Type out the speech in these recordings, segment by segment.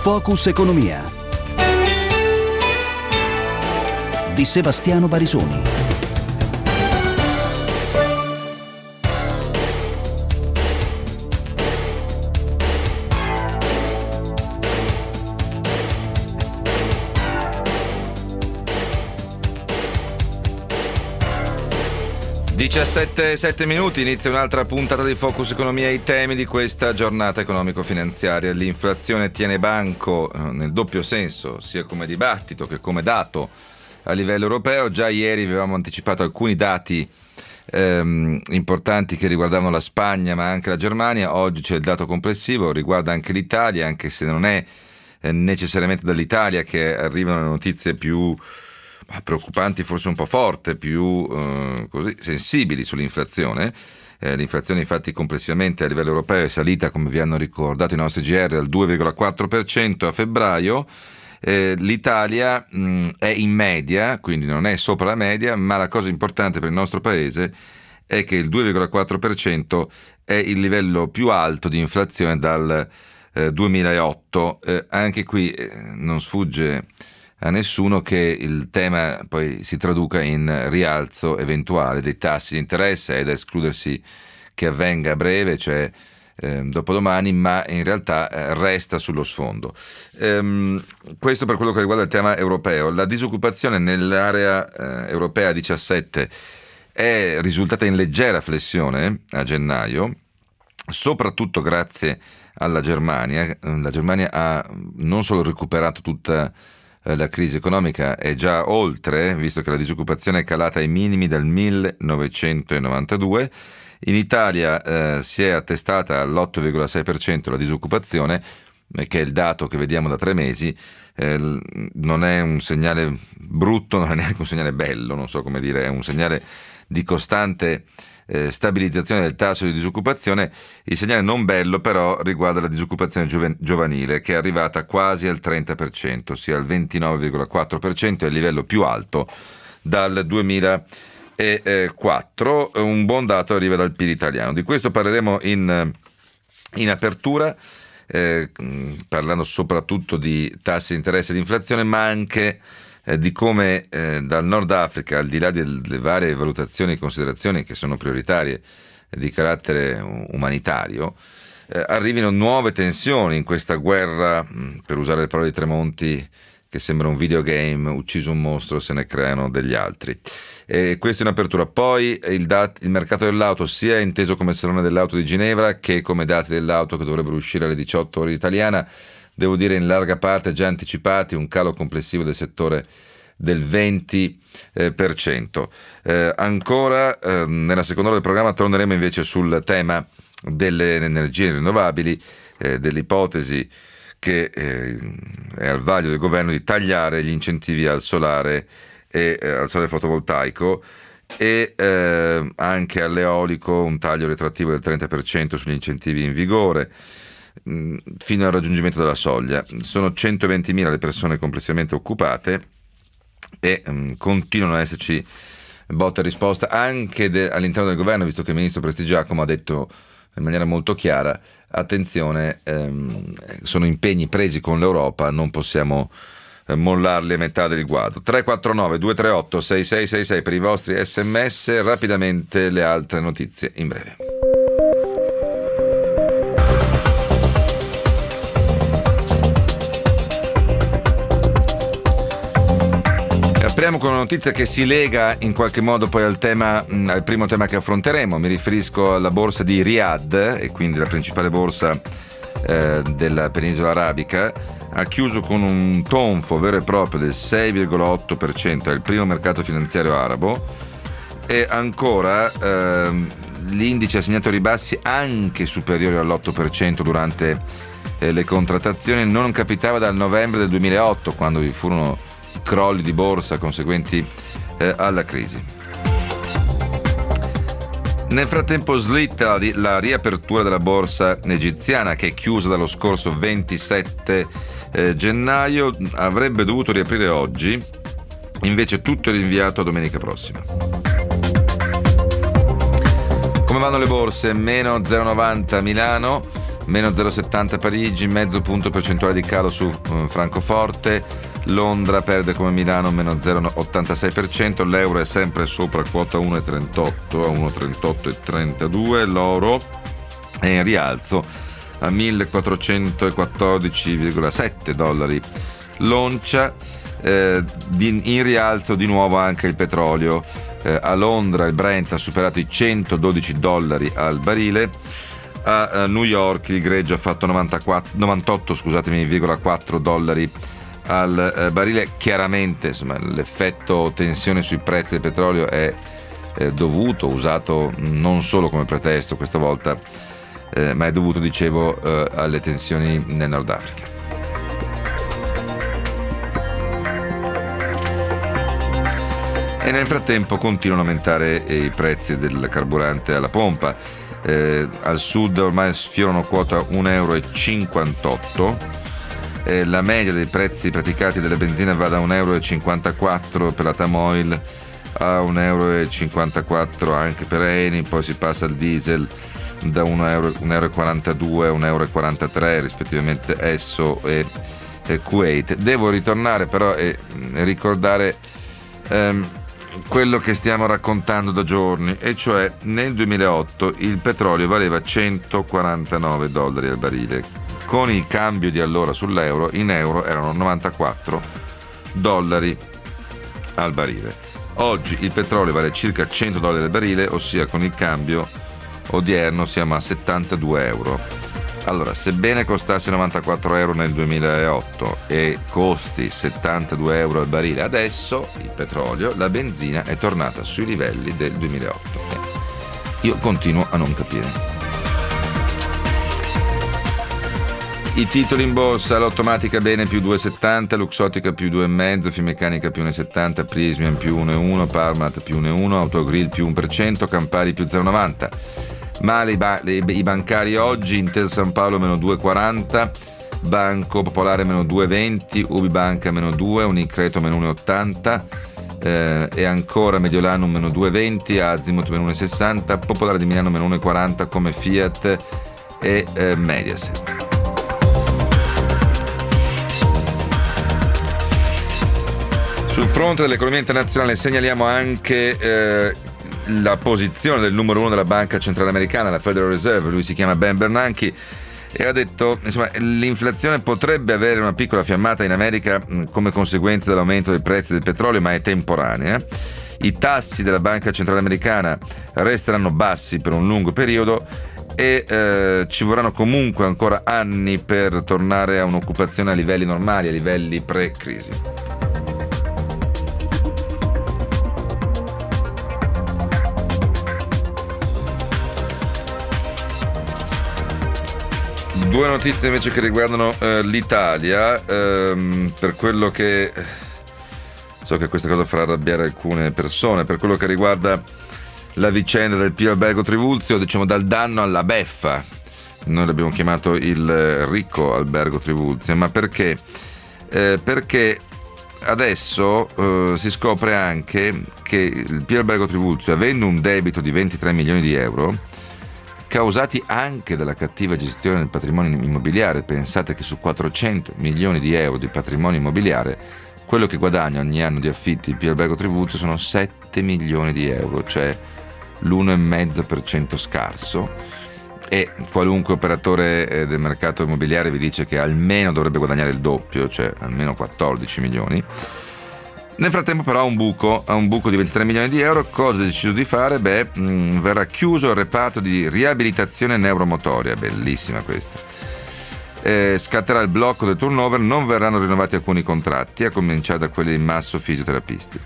Focus Economia di Sebastiano Barisoni. Sette minuti, inizia un'altra puntata di Focus Economia. I temi di questa giornata economico-finanziaria. L'inflazione tiene banco nel doppio senso, sia come dibattito che come dato a livello europeo. Già ieri avevamo anticipato alcuni dati importanti che riguardavano la Spagna ma anche la Germania. Oggi c'è il dato complessivo, riguarda anche l'Italia, anche se non è necessariamente dall'Italia che arrivano le notizie più preoccupanti, forse un po' forte, più così sensibili sull'inflazione. L'inflazione infatti complessivamente a livello europeo è salita, come vi hanno ricordato i nostri GR, al 2,4% a febbraio. L'Italia è in media, quindi non è sopra la media, ma la cosa importante per il nostro paese è che il 2,4% è il livello più alto di inflazione dal 2008. Anche qui non sfugge a nessuno che il tema poi si traduca in rialzo eventuale dei tassi di interesse. È da escludersi che avvenga a breve, cioè dopodomani, ma in realtà resta sullo sfondo. Questo per quello che riguarda il tema europeo. La disoccupazione nell'area europea 17 è risultata in leggera flessione a gennaio, soprattutto grazie alla Germania. La Germania ha non solo recuperato tutta la crisi economica, è già oltre, visto che la disoccupazione è calata ai minimi dal 1992. In Italia si è attestata all'8,6% la disoccupazione, che è il dato che vediamo da 3 mesi. Non è un segnale brutto, non è neanche un segnale bello, non so come dire, è un segnale di costante stabilizzazione del tasso di disoccupazione. Il segnale non bello però riguarda la disoccupazione giovanile, che è arrivata quasi al 30%, ossia al 29,4%, è il livello più alto dal 2004. Un buon dato arriva dal PIL italiano. Di questo parleremo in apertura, parlando soprattutto di tassi di interesse e di inflazione, ma anche di come dal Nord Africa, al di là delle varie valutazioni e considerazioni che sono prioritarie di carattere umanitario, arrivino nuove tensioni in questa guerra, per usare le parole di Tremonti, che sembra un videogame: ucciso un mostro, se ne creano degli altri. Questo in apertura. Poi il mercato dell'auto, sia inteso come Salone dell'Auto di Ginevra che come dati dell'auto che dovrebbero uscire alle 18 ore italiana, devo dire in larga parte già anticipati, un calo complessivo del settore del 20%. Ancora nella seconda ora del programma torneremo invece sul tema delle energie rinnovabili, dell'ipotesi che è al vaglio del governo di tagliare gli incentivi al solare e al sole fotovoltaico, e anche all'eolico un taglio retroattivo del 30% sugli incentivi in vigore fino al raggiungimento della soglia. Sono 120.000 le persone complessivamente occupate e continuano ad esserci botta e risposta anche all'interno del governo, visto che il ministro Prestigiacomo ha detto in maniera molto chiara: attenzione, sono impegni presi con l'Europa, non possiamo mollarli a metà del guado. 349 238 6666 per i vostri sms. Rapidamente le altre notizie in breve. Apriamo con una notizia che si lega in qualche modo poi al primo tema che affronteremo. Mi riferisco alla borsa di Riyadh, e quindi la principale borsa della penisola arabica. Ha chiuso con un tonfo vero e proprio del 6,8%, è il primo mercato finanziario arabo, e ancora l'indice ha segnato ribassi anche superiori all'8% durante le contrattazioni. Non capitava dal novembre del 2008, quando vi furono crolli di borsa conseguenti alla crisi. Nel frattempo slitta la riapertura della borsa egiziana, che è chiusa dallo scorso 27 gennaio, avrebbe dovuto riaprire oggi, invece tutto è rinviato a domenica prossima. Come vanno le borse? Meno 0,90 Milano, meno 0,70 Parigi, mezzo punto percentuale di calo su Francoforte, Londra perde come Milano meno 0,86%, l'euro è sempre sopra quota 1,38 a 1,38,32, l'oro è in rialzo a 1.414,7 dollari l'oncia, in rialzo di nuovo anche il petrolio. A Londra il Brent ha superato i 112 dollari al barile, a New York il greggio ha fatto 98,4 dollari al barile. Chiaramente insomma, l'effetto tensione sui prezzi del petrolio è dovuto, usato non solo come pretesto questa volta, ma è dovuto, dicevo, alle tensioni nel Nord Africa. E nel frattempo continuano ad aumentare i prezzi del carburante alla pompa. Al sud ormai sfiorano quota 1,58 euro. La media dei prezzi praticati delle benzine va da 1,54 euro per la Tamoil a 1,54 euro anche per Eni, poi si passa al diesel da 1,42 euro a 1,43 euro rispettivamente Esso e Kuwait. Devo ritornare però e ricordare quello che stiamo raccontando da giorni, e cioè nel 2008 il petrolio valeva 149 dollari al barile. Con il cambio di allora sull'euro, in euro erano 94 dollari al barile. Oggi il petrolio vale circa 100 dollari al barile, ossia con il cambio odierno siamo a 72 euro. Allora, sebbene costasse 94 euro nel 2008 e costi 72 euro al barile adesso, il petrolio, la benzina è tornata sui livelli del 2008. Io continuo a non capire. I titoli in borsa: l'Automatica Bene più 2,70, Luxottica più 2,5, Finmeccanica più 1,70, Prysmian più 1,1, Parmalat più 1,1, Autogrill più 1%, Campari più 0,90. Male i bancari oggi: Intesa San Paolo meno 2,40, Banco Popolare meno 2,20, Ubibanca meno 2, Unicredito meno 1,80, e ancora Mediolanum meno 2,20, Azimut meno 1,60, Popolare di Milano meno 1,40 come Fiat e Mediaset. Sul fronte dell'economia internazionale segnaliamo anche la posizione del numero 1 della Banca Centrale Americana, la Federal Reserve. Lui si chiama Ben Bernanke e ha detto, insomma, l'inflazione potrebbe avere una piccola fiammata in America come conseguenza dell'aumento dei prezzi del petrolio, ma è temporanea. I tassi della Banca Centrale Americana resteranno bassi per un lungo periodo e ci vorranno comunque ancora anni per tornare a un'occupazione a livelli normali, a livelli pre-crisi. Due notizie invece che riguardano l'Italia, per quello che so che questa cosa farà arrabbiare alcune persone, per quello che riguarda la vicenda del Pio Albergo Trivulzio, diciamo dal danno alla beffa. Noi l'abbiamo chiamato il ricco Albergo Trivulzio, ma perché? Perché adesso si scopre anche che il Pio Albergo Trivulzio, avendo un debito di 23 milioni di euro, causati anche dalla cattiva gestione del patrimonio immobiliare. Pensate che su 400 milioni di euro di patrimonio immobiliare, quello che guadagna ogni anno di affitti il Pio Albergo Trivulzio sono 7 milioni di euro, cioè l'1,5% scarso, e qualunque operatore del mercato immobiliare vi dice che almeno dovrebbe guadagnare il doppio, cioè almeno 14 milioni. Nel frattempo però ha un buco di 23 milioni di euro. Cosa ha deciso di fare? Verrà chiuso il reparto di riabilitazione neuromotoria, bellissima questa. Scatterà il blocco del turnover, non verranno rinnovati alcuni contratti, a cominciare da quelli di masso fisioterapisti.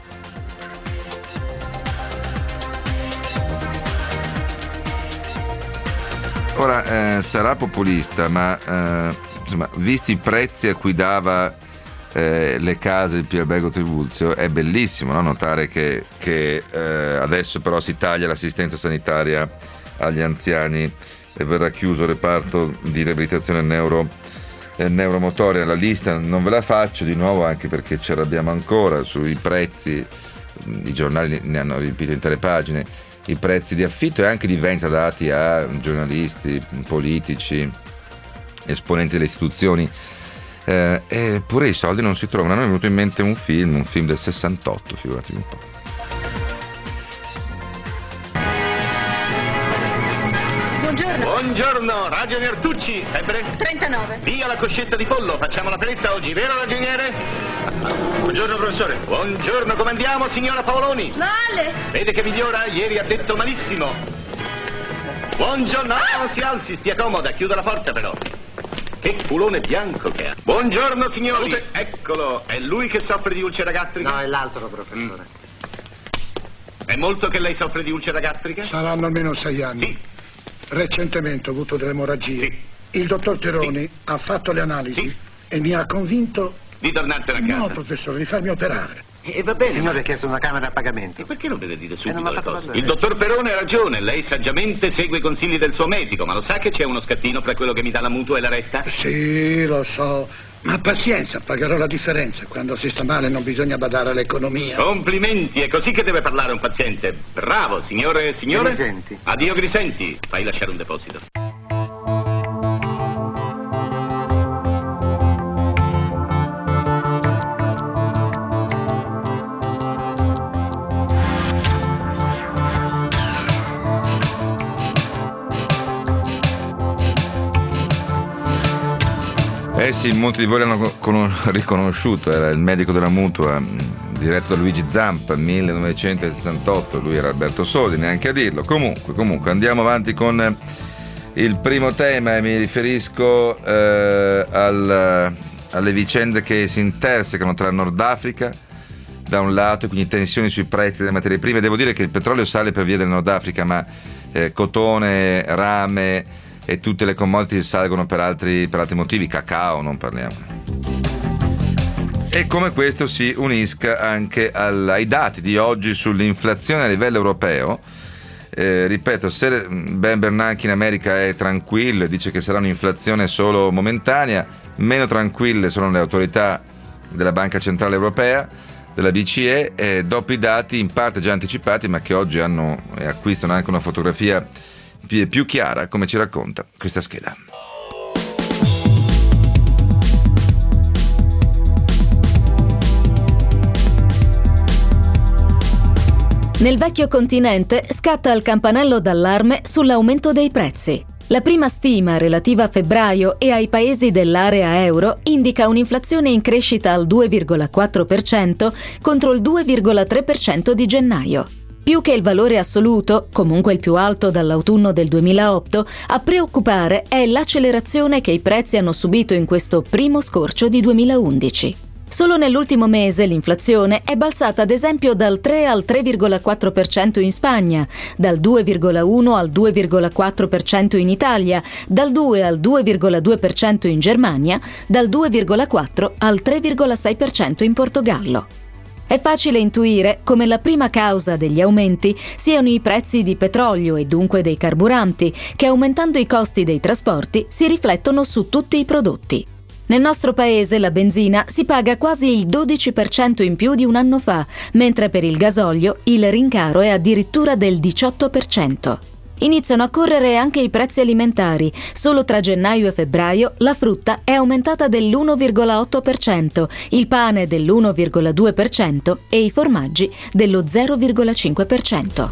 Ora sarà populista, ma insomma, visti i prezzi a cui dava le case del Pio Albergo Trivulzio, è bellissimo, no? Notare che adesso però si taglia l'assistenza sanitaria agli anziani e verrà chiuso il reparto di riabilitazione neuromotoria. La lista non ve la faccio di nuovo, anche perché ci arrabbiamo ancora sui prezzi. I giornali ne hanno riempito intere pagine, i prezzi di affitto e anche di vendita dati a giornalisti, politici, esponenti delle istituzioni, eppure i soldi non si trovano. A noi è venuto in mente un film del 68, figuratevi un po'. Buongiorno, ragionier Tucci, febbre? 39. Via la coscetta di pollo, facciamo la fretta oggi, vero ragioniere? Buongiorno professore. Buongiorno, come andiamo signora Paoloni? Male. Vede che migliora? Ieri ha detto malissimo. Buongiorno, non si alzi, stia comoda, chiuda la porta però. Che culone bianco che ha. Buongiorno signori. Eccolo, è lui che soffre di ulcera gastrica? No, è l'altro professore. È molto che lei soffre di ulcera gastrica? Saranno almeno 6 anni. Sì. Recentemente ho avuto delle emorragie. Sì. Il dottor Teroni ha fatto le analisi Sì. e mi ha convinto... Di tornarsene a casa? No, professore, di farmi operare. E va bene. Il signore ha chiesto una camera a pagamento. E perché non deve dire non subito m'ha le fatto cose? parlare. Il dottor Perone ha ragione, lei saggiamente segue i consigli del suo medico, ma lo sa che c'è uno scattino fra quello che mi dà la mutua e la retta? Sì, lo so. Ma pazienza, pagherò la differenza. Quando si sta male non bisogna badare all'economia. Complimenti, è così che deve parlare un paziente. Bravo, signore. Grisenti. Addio Grisenti, fai lasciare un deposito. Eh sì, molti di voi l'hanno riconosciuto, era il medico della mutua, diretto da Luigi Zampa, 1968, lui era Alberto Soldi, neanche a dirlo. Comunque, andiamo avanti con il primo tema e mi riferisco alle vicende che si intersecano tra Nord Africa, da un lato, e quindi tensioni sui prezzi delle materie prime. Devo dire che il petrolio sale per via del Nord Africa, ma cotone, rame e tutte le commodity salgono per altri motivi, cacao non parliamo. E come questo si unisca anche ai dati di oggi sull'inflazione a livello europeo. Ripeto, se Ben Bernanke in America è tranquillo e dice che sarà un'inflazione solo momentanea, meno tranquille sono le autorità della Banca Centrale Europea, della BCE, dopo i dati in parte già anticipati, ma che oggi hanno e acquistano anche una fotografia più chiara, come ci racconta questa scheda. Nel vecchio continente scatta il campanello d'allarme sull'aumento dei prezzi. La prima stima relativa a febbraio e ai paesi dell'area euro indica un'inflazione in crescita al 2,4% contro il 2,3% di gennaio. Più che il valore assoluto, comunque il più alto dall'autunno del 2008, a preoccupare è l'accelerazione che i prezzi hanno subito in questo primo scorcio di 2011. Solo nell'ultimo mese l'inflazione è balzata ad esempio dal 3 al 3,4% in Spagna, dal 2,1 al 2,4% in Italia, dal 2 al 2,2% in Germania, dal 2,4 al 3,6% in Portogallo. È facile intuire come la prima causa degli aumenti siano i prezzi di petrolio e dunque dei carburanti, che aumentando i costi dei trasporti si riflettono su tutti i prodotti. Nel nostro paese la benzina si paga quasi il 12% in più di un anno fa, mentre per il gasolio il rincaro è addirittura del 18%. Iniziano a correre anche i prezzi alimentari. Solo tra gennaio e febbraio la frutta è aumentata dell'1,8%, il pane dell'1,2% e i formaggi dello 0,5%.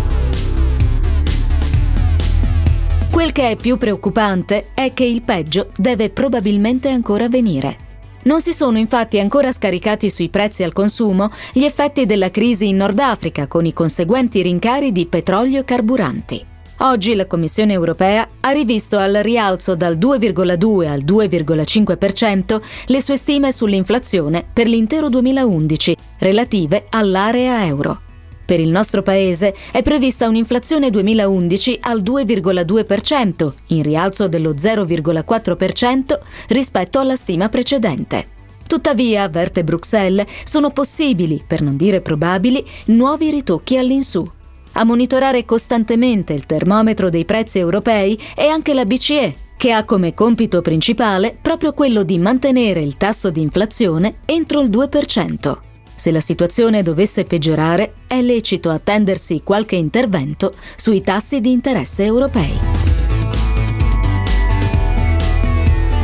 Quel che è più preoccupante è che il peggio deve probabilmente ancora venire. Non si sono infatti ancora scaricati sui prezzi al consumo gli effetti della crisi in Nord Africa con i conseguenti rincari di petrolio e carburanti. Oggi la Commissione europea ha rivisto al rialzo dal 2,2 al 2,5% le sue stime sull'inflazione per l'intero 2011, relative all'area euro. Per il nostro paese è prevista un'inflazione 2011 al 2,2%, in rialzo dello 0,4% rispetto alla stima precedente. Tuttavia, avverte Bruxelles, sono possibili, per non dire probabili, nuovi ritocchi all'insù. A monitorare costantemente il termometro dei prezzi europei è anche la BCE, che ha come compito principale proprio quello di mantenere il tasso di inflazione entro il 2%. Se la situazione dovesse peggiorare, è lecito attendersi qualche intervento sui tassi di interesse europei.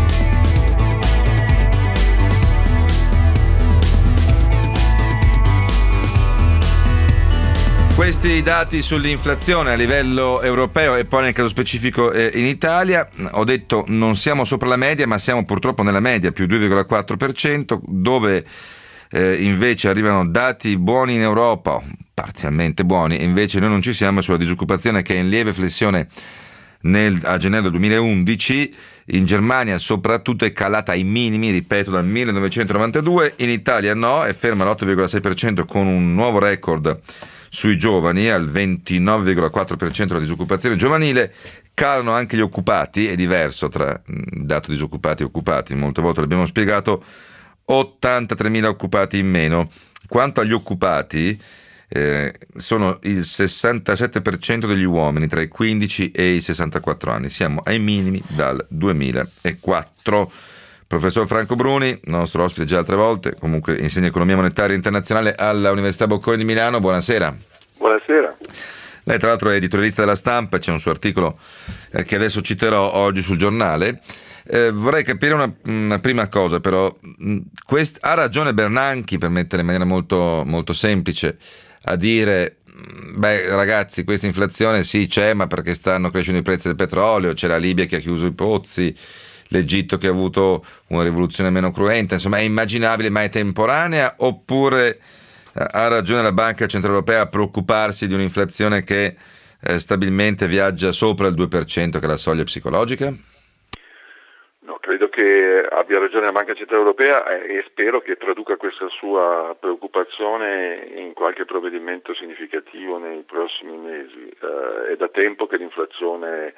Questi dati sull'inflazione a livello europeo e poi nel caso specifico in Italia, ho detto non siamo sopra la media, ma siamo purtroppo nella media, più 2,4%, dove invece arrivano dati buoni in Europa, parzialmente buoni, e invece noi non ci siamo sulla disoccupazione che è in lieve flessione a gennaio 2011. In Germania soprattutto è calata ai minimi, ripeto, dal 1992, in Italia no, è ferma all'8,6% con un nuovo record sui giovani, al 29,4% la disoccupazione giovanile. Calano anche gli occupati, è diverso tra dato disoccupati e occupati, molte volte l'abbiamo spiegato, 83.000 occupati in meno. Quanto agli occupati, sono il 67% degli uomini tra i 15 e i 64 anni, siamo ai minimi dal 2004. Professor Franco Bruni, nostro ospite già altre volte, comunque insegna economia monetaria internazionale alla Università Bocconi di Milano. Buonasera. Buonasera. Lei tra l'altro è editorialista della Stampa, c'è un suo articolo che adesso citerò oggi sul giornale. Vorrei capire una prima cosa però, ha ragione Bernanke, per mettere in maniera molto, molto semplice, a dire ragazzi, questa inflazione sì c'è, ma perché stanno crescendo i prezzi del petrolio, c'è la Libia che ha chiuso i pozzi, l'Egitto che ha avuto una rivoluzione meno cruenta, insomma è immaginabile ma è temporanea, oppure ha ragione la Banca Centrale Europea a preoccuparsi di un'inflazione che stabilmente viaggia sopra il 2%, che è la soglia psicologica? No, credo che abbia ragione la Banca Centrale Europea e spero che traduca questa sua preoccupazione in qualche provvedimento significativo nei prossimi mesi. È da tempo che l'inflazione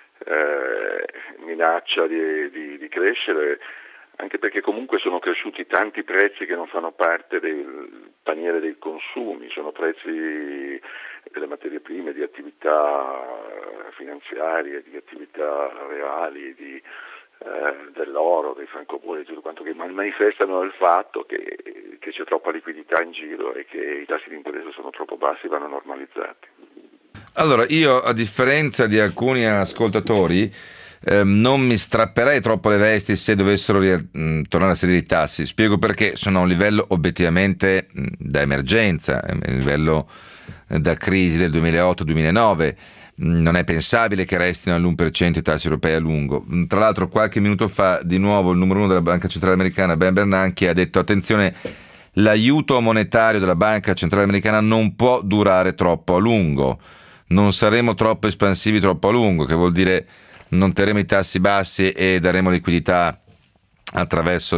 minaccia di crescere, anche perché comunque sono cresciuti tanti prezzi che non fanno parte del paniere dei consumi, sono prezzi delle materie prime, di attività finanziarie, di attività reali, dell'oro, dei francobolli, tutto quanto, che manifestano il fatto che c'è troppa liquidità in giro e che i tassi di interesse sono troppo bassi e vanno normalizzati. Allora, io a differenza di alcuni ascoltatori non mi strapperei troppo le vesti se dovessero tornare a sedere i tassi. Spiego perché: sono a un livello obiettivamente da emergenza, un livello da crisi del 2008-2009. Non è pensabile che restino all'1% i tassi europei a lungo. Tra l'altro qualche minuto fa di nuovo il numero 1 della Banca Centrale Americana, Ben Bernanke, ha detto attenzione, l'aiuto monetario della Banca Centrale Americana non può durare troppo a lungo, non saremo troppo espansivi troppo a lungo, che vuol dire non terremo i tassi bassi e daremo liquidità attraverso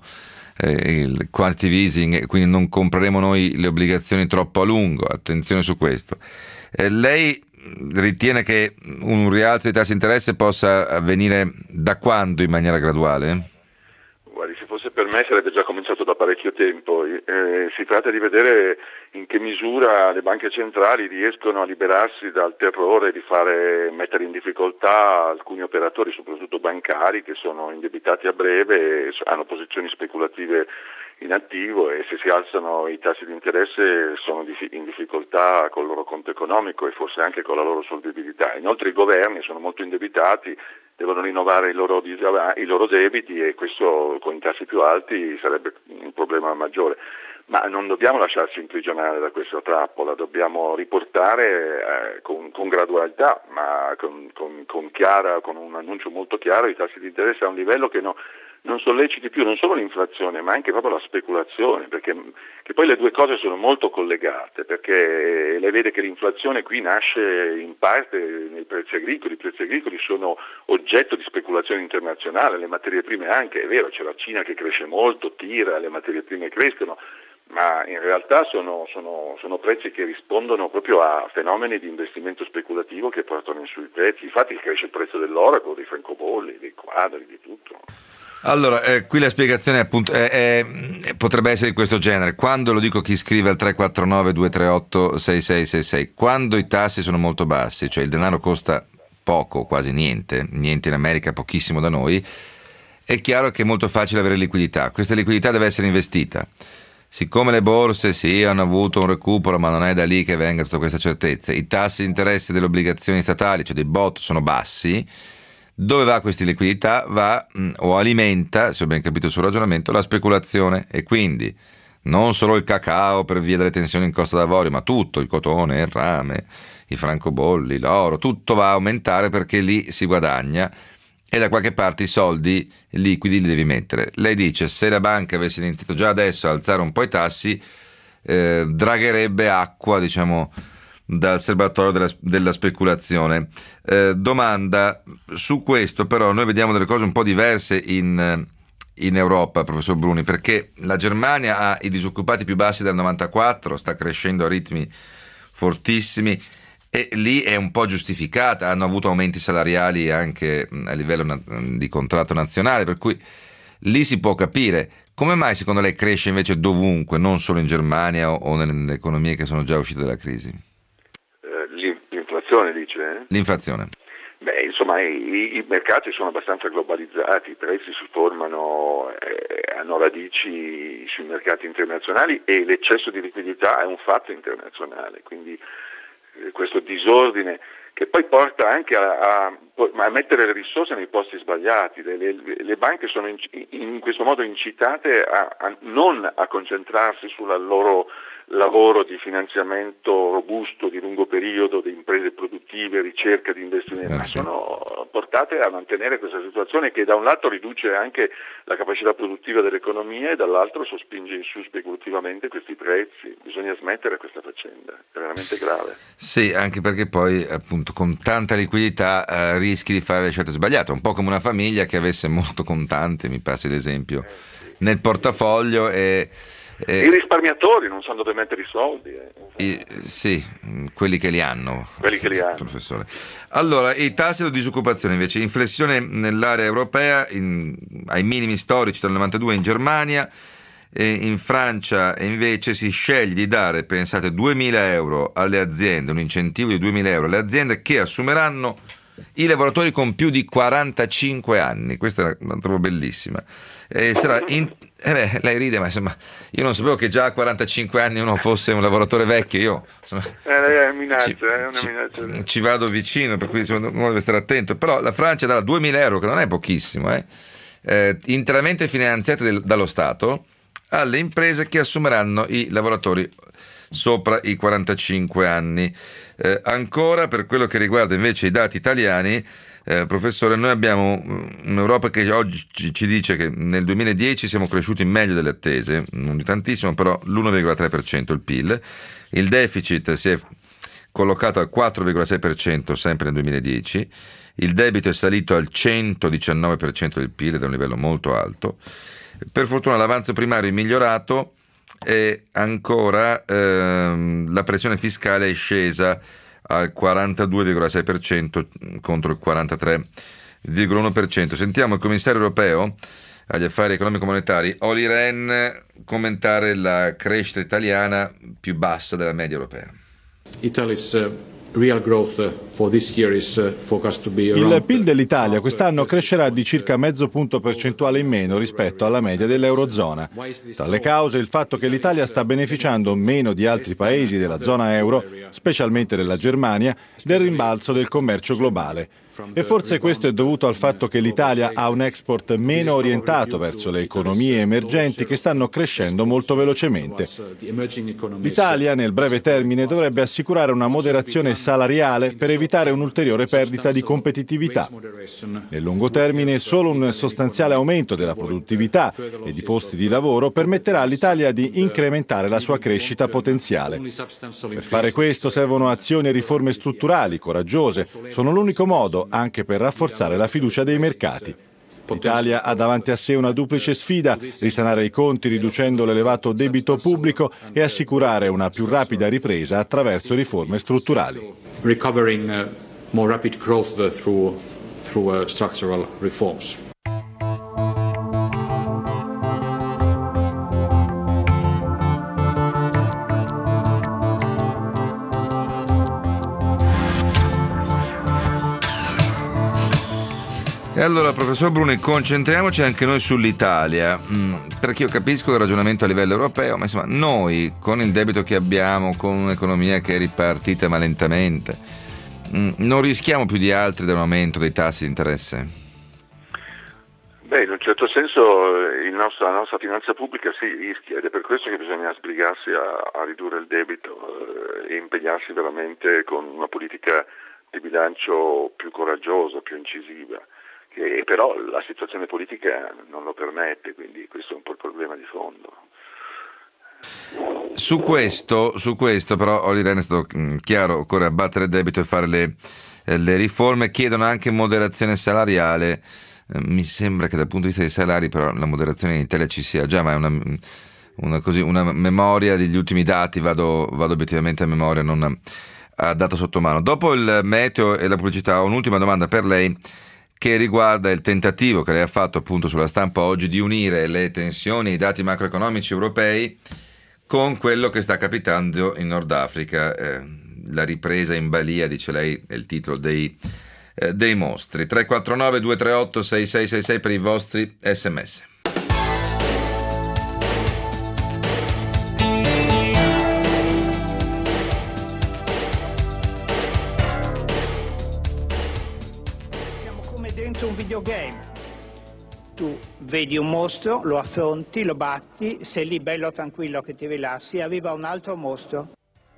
il quantitative easing, quindi non compreremo noi le obbligazioni troppo a lungo. Attenzione su questo. Lei ritiene che un rialzo dei tassi di interesse possa avvenire da quando in maniera graduale? Guardi, se fosse per me sarebbe già cominciato da parecchio tempo. Si tratta di vedere in che misura le banche centrali riescono a liberarsi dal terrore di mettere in difficoltà alcuni operatori, soprattutto bancari, che sono indebitati a breve e hanno posizioni speculative in attivo, e se si alzano i tassi di interesse sono in difficoltà col loro conto economico e forse anche con la loro solvibilità. Inoltre i governi sono molto indebitati, devono rinnovare i loro debiti, e questo con i tassi più alti sarebbe un problema maggiore. Ma non dobbiamo lasciarci imprigionare da questa trappola, dobbiamo riportare con gradualità, ma con un annuncio molto chiaro, i tassi di interesse a un livello che non solleciti più non solo l'inflazione, ma anche proprio la speculazione, perché che poi le due cose sono molto collegate, perché lei vede che l'inflazione qui nasce in parte nei prezzi agricoli. I prezzi agricoli sono oggetto di speculazione internazionale, le materie prime anche, è vero, c'è la Cina che cresce molto, tira, le materie prime crescono, ma in realtà sono prezzi che rispondono proprio a fenomeni di investimento speculativo che portano in su i prezzi. Infatti cresce il prezzo dell'oro, quello dei francobolli, dei quadri, di tutto. Allora, qui la spiegazione appunto potrebbe essere di questo genere. Quando, lo dico chi scrive al 349-238-6666, quando i tassi sono molto bassi, cioè il denaro costa poco, quasi niente in America, pochissimo da noi, è chiaro che è molto facile avere liquidità. Questa liquidità deve essere investita. Siccome le borse sì hanno avuto un recupero, ma non è da lì che venga tutta questa certezza, i tassi di interesse delle obbligazioni statali, cioè dei BOT, sono bassi. Dove va questa liquidità? Va o alimenta, se ho ben capito il suo ragionamento, la speculazione, e quindi non solo il cacao per via delle tensioni in Costa d'Avorio, ma tutto, il cotone, il rame, i francobolli, l'oro, tutto va a aumentare perché lì si guadagna e da qualche parte i soldi liquidi li devi mettere. Lei dice, se la banca avesse iniziato già adesso a alzare un po' i tassi, dragherebbe acqua, diciamo, dal serbatoio della speculazione. Domanda su questo, però noi vediamo delle cose un po' diverse in Europa, professor Bruni, perché la Germania ha i disoccupati più bassi dal 94, sta crescendo a ritmi fortissimi e lì è un po' giustificata, hanno avuto aumenti salariali anche a livello di contratto nazionale, per cui lì si può capire. Come mai secondo lei cresce invece dovunque, non solo in Germania o nelle economie che sono già uscite dalla crisi? L'inflazione, dice? L'inflazione. Beh, insomma, i mercati sono abbastanza globalizzati, i prezzi si formano, hanno radici sui mercati internazionali e l'eccesso di liquidità è un fatto internazionale, quindi questo disordine che poi porta anche a mettere le risorse nei posti sbagliati. Le banche sono in questo modo incitate non a concentrarsi sul loro lavoro di finanziamento robusto di lungo periodo di imprese produttive, ricerca di investimenti, ma sono portate a mantenere questa situazione che da un lato riduce anche la capacità produttiva dell'economia e dall'altro sospinge in su speculativamente questi prezzi. Bisogna smettere questa faccenda, è veramente grave. Sì, anche perché poi appunto con tanta liquidità rischi di fare le scelte sbagliate, un po' come una famiglia che avesse molto contante, mi passi l'esempio, nel portafoglio e i risparmiatori non sanno dove mettere i soldi. Sì, quelli che li hanno. Professore. Allora, i tassi di disoccupazione invece, inflessione nell'area europea ai minimi storici dal 92 in Germania, in Francia invece si sceglie di dare, pensate, 2.000 euro alle aziende, un incentivo di 2.000 euro alle aziende che assumeranno i lavoratori con più di 45 anni. Questa la trovo bellissima. Lei ride, ma insomma io non sapevo che già a 45 anni uno fosse un lavoratore vecchio. È una minaccia. Ci vado vicino, per cui uno deve stare attento. Però la Francia darà 2.000 euro, che non è pochissimo, interamente finanziati dallo Stato alle imprese che assumeranno i lavoratori sopra i 45 anni. Ancora per quello che riguarda invece i dati italiani, professore, noi abbiamo un'Europa che oggi ci dice che nel 2010 siamo cresciuti meglio delle attese, non di tantissimo, però l'1,3% il PIL, il deficit si è collocato al 4,6% sempre nel 2010, il debito è salito al 119% del PIL ed è un livello molto alto, per fortuna l'avanzo primario è migliorato e ancora la pressione fiscale è scesa al 42,6% contro il 43,1%. Sentiamo il commissario europeo agli affari economico-monetari Olli Rehn commentare la crescita italiana più bassa della media europea. Il PIL dell'Italia quest'anno crescerà di circa mezzo punto percentuale in meno rispetto alla media dell'Eurozona. Tra le cause il fatto che l'Italia sta beneficiando meno di altri paesi della zona euro, specialmente della Germania, del rimbalzo del commercio globale. E forse questo è dovuto al fatto che l'Italia ha un export meno orientato verso le economie emergenti che stanno crescendo molto velocemente. L'Italia, nel breve termine, dovrebbe assicurare una moderazione salariale per evitare un'ulteriore perdita di competitività. Nel lungo termine, solo un sostanziale aumento della produttività e di posti di lavoro permetterà all'Italia di incrementare la sua crescita potenziale. Per fare questo servono azioni e riforme strutturali coraggiose. Sono l'unico modo anche per rafforzare la fiducia dei mercati. L'Italia ha davanti a sé una duplice sfida: risanare i conti riducendo l'elevato debito pubblico e assicurare una più rapida ripresa attraverso riforme strutturali. Recovering more rapid growth through structural reforms. E allora, professor Bruni, concentriamoci anche noi sull'Italia, perché io capisco il ragionamento a livello europeo, ma insomma noi con il debito che abbiamo, con un'economia che è ripartita ma lentamente, non rischiamo più di altri da un aumento dei tassi di interesse? Beh, in un certo senso la nostra finanza pubblica si rischia, ed è per questo che bisogna sbrigarsi a ridurre il debito e impegnarsi veramente con una politica di bilancio più coraggiosa, più incisiva, che però la situazione politica non lo permette, quindi questo è un po' il problema di fondo. Su questo però Olli Rehn è stato chiaro: occorre abbattere il debito e fare le riforme, chiedono anche moderazione salariale. Mi sembra che dal punto di vista dei salari però la moderazione in Italia ci sia già, ma è una memoria degli ultimi dati, vado obiettivamente a memoria, non a dato sotto mano. Dopo il meteo e la pubblicità ho un'ultima domanda per lei che riguarda il tentativo che lei ha fatto appunto sulla stampa oggi di unire le tensioni e i dati macroeconomici europei con quello che sta capitando in Nord Africa, la ripresa in balia, dice lei, è il titolo dei mostri. 349 238 6666 per i vostri SMS. Siamo come dentro un videogame. Tu vedi un mostro, lo affronti, lo batti, sei lì bello tranquillo che ti rilassi, arriva un altro mostro.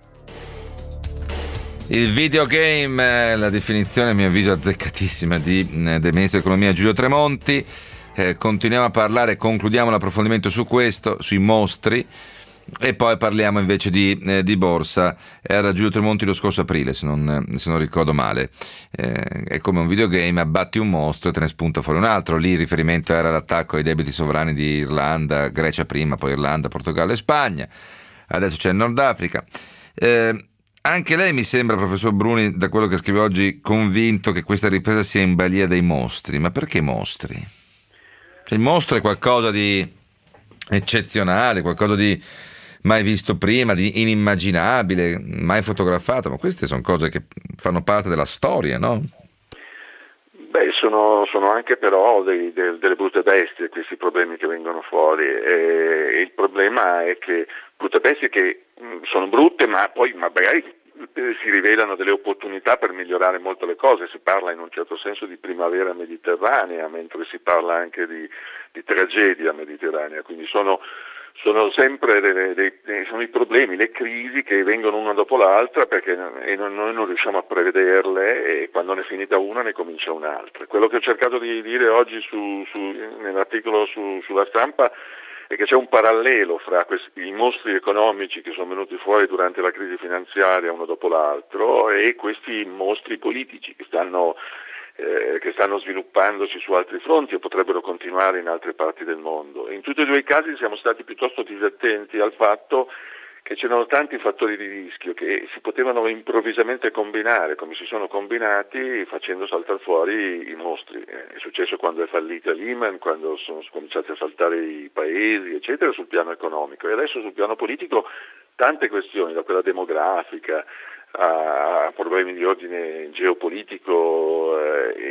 Il videogame, la definizione a mio avviso azzeccatissima del Ministro dell'Economia Giulio Tremonti. Continuiamo a parlare, concludiamo l'approfondimento su questo, sui mostri, e poi parliamo invece di borsa. Era Giulio Tremonti lo scorso aprile, se non ricordo male. È come un videogame, abbatti un mostro e te ne spunta fuori un altro. Lì il riferimento era l'attacco ai debiti sovrani di Irlanda, Grecia prima, poi Irlanda, Portogallo e Spagna. Adesso c'è il Nord Africa. Anche lei mi sembra, professor Bruni, da quello che scrive oggi, convinto che questa ripresa sia in balia dei mostri. Ma perché mostri? Cioè, il mostro è qualcosa di eccezionale, qualcosa di mai visto prima, di inimmaginabile, mai fotografato, ma queste sono cose che fanno parte della storia, no? Beh, sono anche però delle brutte bestie questi problemi che vengono fuori, e il problema è che brutte bestie che sono brutte, ma poi magari si rivelano delle opportunità per migliorare molto le cose. Si parla in un certo senso di primavera mediterranea, mentre si parla anche di tragedia mediterranea, quindi sono sempre sono i problemi, le crisi che vengono una dopo l'altra, perché noi non riusciamo a prevederle, e quando ne è finita una ne comincia un'altra. Quello che ho cercato di dire oggi nell'articolo sulla stampa è che c'è un parallelo fra i mostri economici che sono venuti fuori durante la crisi finanziaria uno dopo l'altro e questi mostri politici che stanno sviluppandosi su altri fronti e potrebbero continuare in altre parti del mondo. In tutti e due i casi siamo stati piuttosto disattenti al fatto che c'erano tanti fattori di rischio che si potevano improvvisamente combinare, come si sono combinati facendo saltare fuori i mostri. È successo quando è fallita Lehman, quando sono cominciati a saltare i paesi, eccetera, sul piano economico, e adesso sul piano politico tante questioni, da quella demografica a problemi di ordine geopolitico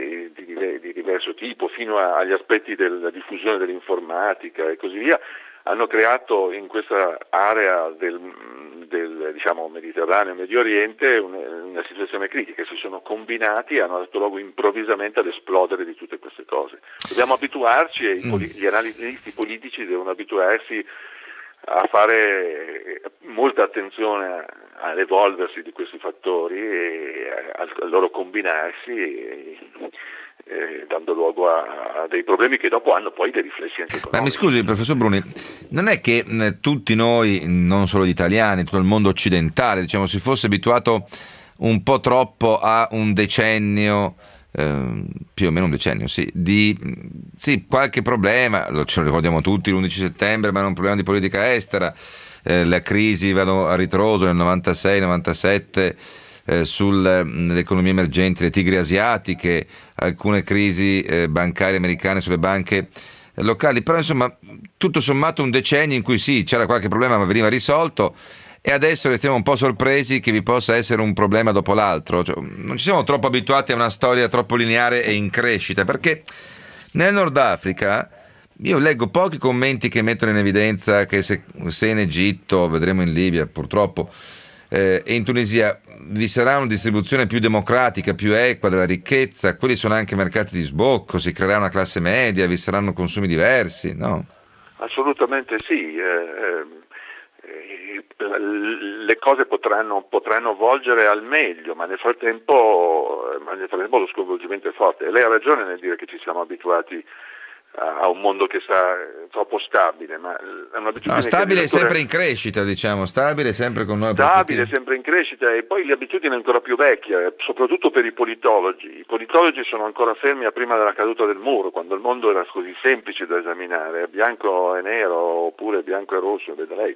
di diverso tipo, fino agli aspetti della diffusione dell'informatica e così via, hanno creato in questa area del diciamo Mediterraneo e Medio Oriente una situazione critica. Si sono combinati e hanno dato luogo improvvisamente all'esplodere di tutte queste cose. Dobbiamo abituarci, e gli analisti politici devono abituarsi a fare molta attenzione all'evolversi di questi fattori e al loro combinarsi, dando luogo a dei problemi che dopo hanno poi dei riflessi anche economici. Ma mi scusi, professor Bruni, non è che tutti noi, non solo gli italiani, tutto il mondo occidentale, diciamo, si fosse abituato un po' troppo a un decennio, più o meno un decennio, sì, qualche problema, ce lo ricordiamo tutti, l'11 settembre, ma era un problema di politica estera, la crisi a ritroso nel 96-97, sulle economie emergenti, le tigri asiatiche, alcune crisi bancarie americane sulle banche locali, però insomma tutto sommato un decennio in cui sì, c'era qualche problema ma veniva risolto, e adesso restiamo un po' sorpresi che vi possa essere un problema dopo l'altro. Cioè, non ci siamo troppo abituati a una storia troppo lineare e in crescita, perché nel Nord Africa io leggo pochi commenti che mettono in evidenza che se in Egitto, vedremo in Libia purtroppo, e in Tunisia vi sarà una distribuzione più democratica, più equa della ricchezza, quelli sono anche mercati di sbocco, si creerà una classe media, vi saranno consumi diversi, no? Assolutamente sì. Le cose potranno volgere al meglio, ma nel frattempo lo sconvolgimento è forte. Lei ha ragione nel dire che ci siamo abituati a un mondo che sta troppo stabile, ma è un'abitudine stabile e sempre in crescita, diciamo, stabile sempre con noi. Stabile, sempre in crescita, e poi le abitudini ancora più vecchie, soprattutto per i politologi. I politologi sono ancora fermi a prima della caduta del muro, quando il mondo era così semplice da esaminare, bianco e nero oppure bianco e rosso, vede lei.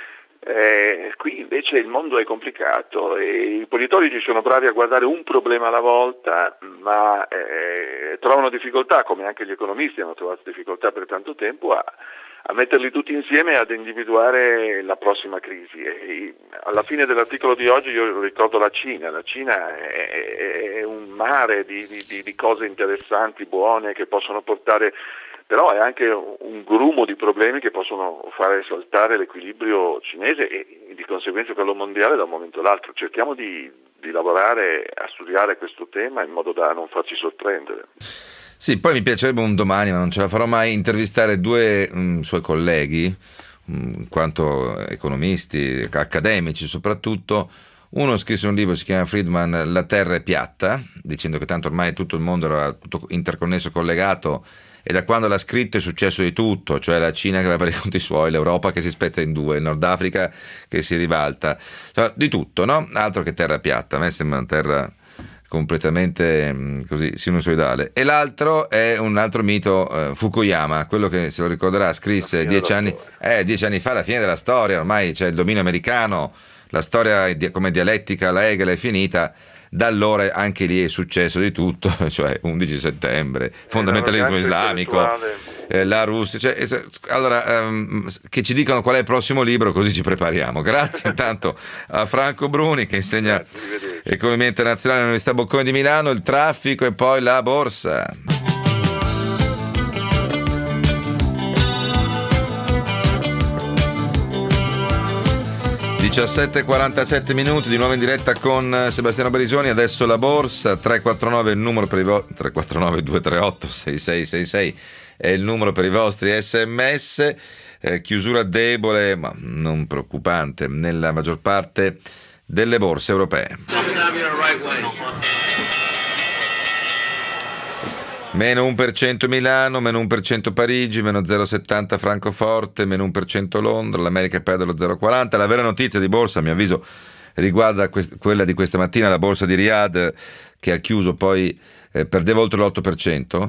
Qui invece il mondo è complicato e i politologi sono bravi a guardare un problema alla volta, ma trovano difficoltà, come anche gli economisti hanno trovato difficoltà per tanto tempo, a metterli tutti insieme e ad individuare la prossima crisi. E alla fine dell'articolo di oggi io ricordo la Cina. La Cina è un mare di cose interessanti, buone, che possono portare, però è anche un grumo di problemi che possono fare saltare l'equilibrio cinese e di conseguenza quello mondiale da un momento all'altro. Cerchiamo di lavorare a studiare questo tema in modo da non farci sorprendere. Sì, poi mi piacerebbe un domani, ma non ce la farò mai, intervistare due suoi colleghi, in quanto economisti, accademici soprattutto. Uno scrisse un libro, si chiama Friedman, La Terra è piatta, dicendo che tanto ormai tutto il mondo era tutto interconnesso, collegato, e da quando l'ha scritto è successo di tutto, cioè la Cina che va per i conti suoi, l'Europa che si spezza in due, il Nord Africa che si ribalta, cioè, di tutto, no? Altro che terra piatta, a me sembra una terra completamente così sinusoidale. E l'altro è un altro mito, Fukuyama, quello che, se lo ricorderà, scrisse 10 anni fa, la fine della storia, ormai c'è il dominio americano, la storia come dialettica, la Hegel è finita. Da allora anche lì è successo di tutto, cioè 11 settembre, fondamentalismo islamico, la Russia, cioè, allora che ci dicano qual è il prossimo libro, così ci prepariamo. Grazie intanto a Franco Bruni che insegna economia internazionale all'Università Bocconi di Milano, il traffico e poi la borsa. 17:47 minuti, di nuovo in diretta con Sebastiano Barisoni. Adesso la borsa, 349 il numero per i 349 238 6666 è il numero per i vostri sms. Chiusura debole ma non preoccupante nella maggior parte delle borse europee. Meno 1% Milano, meno 1% Parigi, meno 0,70 Francoforte, meno 1% Londra, l'America perde lo 0,40. La vera notizia di borsa, a mio avviso, riguarda quella di questa mattina, la borsa di Riyadh, che ha chiuso poi, perdeva oltre l'8%.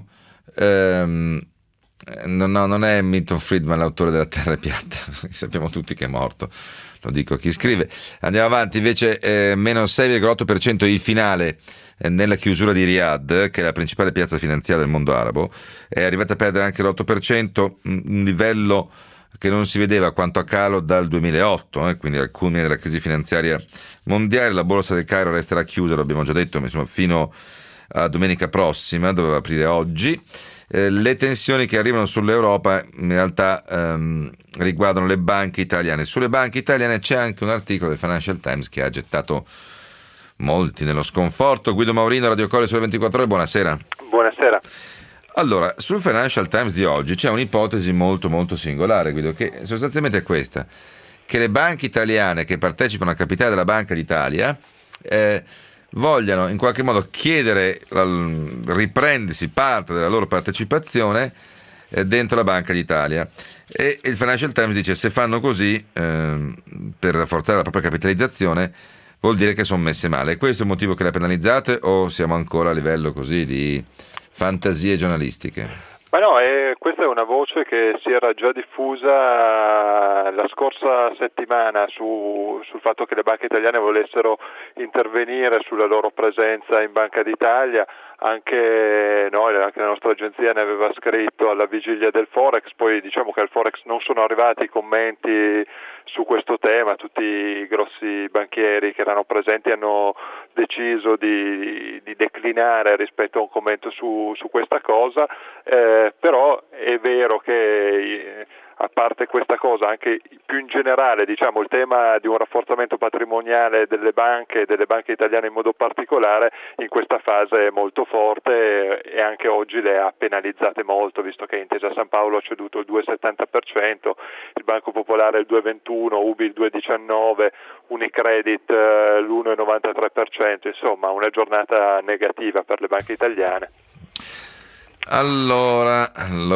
Non è Milton Friedman l'autore della Terra è piatta, sappiamo tutti che è morto, lo dico a chi scrive. Andiamo avanti, invece meno 6,8% il finale nella chiusura di Riyadh, che è la principale piazza finanziaria del mondo arabo, è arrivata a perdere anche l'8%, un livello che non si vedeva quanto a calo dal 2008, quindi al culmine della crisi finanziaria mondiale. La borsa del Cairo resterà chiusa, l'abbiamo già detto, insomma, fino a domenica prossima, doveva aprire oggi. Le tensioni che arrivano sull'Europa in realtà riguardano le banche italiane. Sulle banche italiane c'è anche un articolo del Financial Times che ha gettato molti nello sconforto. Guido Maurino, Radio Colle Sole 24 Ore, buonasera. Buonasera. Allora, sul Financial Times di oggi c'è un'ipotesi molto molto singolare, Guido, che sostanzialmente è questa: che le banche italiane che partecipano al capitale della Banca d'Italia vogliano in qualche modo chiedere riprendersi parte della loro partecipazione dentro la Banca d'Italia, e il Financial Times dice: se fanno così per rafforzare la propria capitalizzazione vuol dire che sono messe male. È questo il motivo che le penalizzate o siamo ancora a livello così di fantasie giornalistiche? Ma no, questa è una voce che si era già diffusa la scorsa settimana sul fatto che le banche italiane volessero intervenire sulla loro presenza in Banca d'Italia. Anche noi, anche la nostra agenzia ne aveva scritto alla vigilia del Forex. Poi diciamo che al Forex non sono arrivati commenti su questo tema, tutti i grossi banchieri che erano presenti hanno deciso di declinare rispetto a un commento su questa cosa. però è vero che a parte questa cosa, anche più in generale, diciamo, il tema di un rafforzamento patrimoniale delle banche italiane in modo particolare, in questa fase è molto forte e anche oggi le ha penalizzate molto, visto che Intesa San Paolo ha ceduto il 2,70%, il Banco Popolare il 2,21%, UBI il 2,19%, Unicredit l'1,93%, insomma una giornata negativa per le banche italiane. Allora,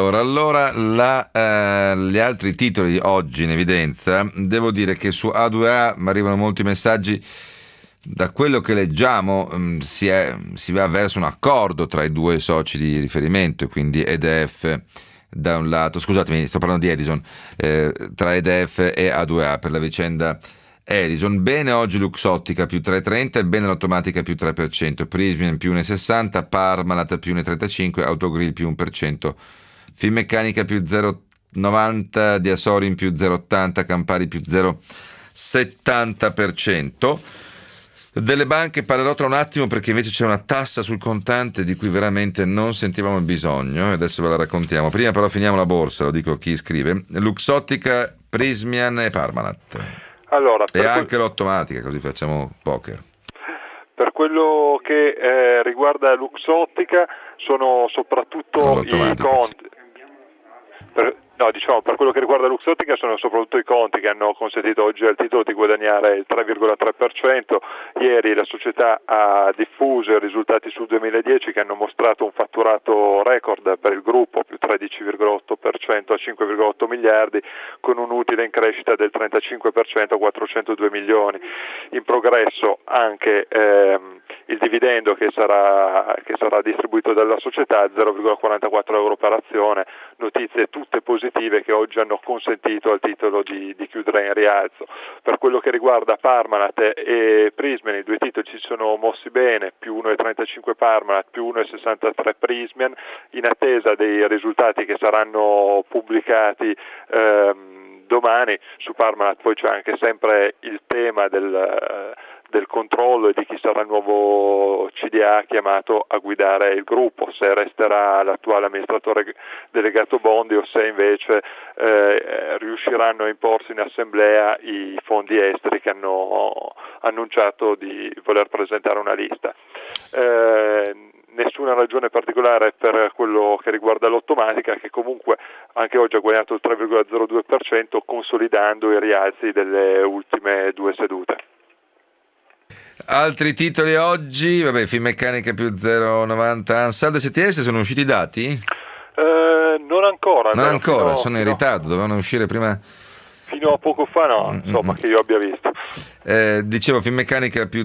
gli altri titoli oggi in evidenza, devo dire che su A2A mi arrivano molti messaggi. Da quello che leggiamo si va verso un accordo tra i due soci di riferimento, quindi EDF da un lato, scusatemi, sto parlando di Edison, tra EDF e A2A per la vicenda Edison. Bene oggi Luxottica più 3,30 e bene l'automatica più 3%, Prysmian più 1,60, Parmalat più 1,35, Autogrill più 1%, Finmeccanica più 0,90, Diasorin più 0,80, Campari più 0,70%. Delle banche parlerò tra un attimo, perché invece c'è una tassa sul contante di cui veramente non sentivamo il bisogno e adesso ve la raccontiamo. Prima però finiamo la borsa, lo dico chi scrive: Luxottica, Prysmian e Parmalat. Allora, e anche l'automatica, così facciamo poker. Per quello che riguarda Luxottica sono soprattutto i conti. Per quello che riguarda Luxottica sono soprattutto i conti che hanno consentito oggi al titolo di guadagnare il 3,3%. Ieri la società ha diffuso i risultati sul 2010 che hanno mostrato un fatturato record per il gruppo, più 13,8% a 5,8 miliardi, con un utile in crescita del 35% a 402 milioni. In progresso anche il dividendo che sarà distribuito dalla società, 0,44 euro per azione, notizie tutte positive che oggi hanno consentito al titolo di chiudere in rialzo. Per quello che riguarda Parmalat e Prysmian, i due titoli ci sono mossi bene, più 1,35 Parmalat, più 1,63 Prysmian, in attesa dei risultati che saranno pubblicati domani. Su Parmalat poi c'è anche sempre il tema del controllo e di chi sarà il nuovo CDA chiamato a guidare il gruppo, se resterà l'attuale amministratore delegato Bondi o se invece riusciranno a imporsi in assemblea i fondi esteri che hanno annunciato di voler presentare una lista. Nessuna ragione particolare per quello che riguarda l'automatica, che comunque anche oggi ha guadagnato il 3,02%, consolidando i rialzi delle ultime due sedute. Altri titoli oggi, Finmeccanica più 0,90, Ansaldo e STS, sono usciti i dati? Non ancora. Sono in ritardo, dovevano uscire prima. Fino a poco fa no, insomma, che io abbia visto. Dicevo, Finmeccanica più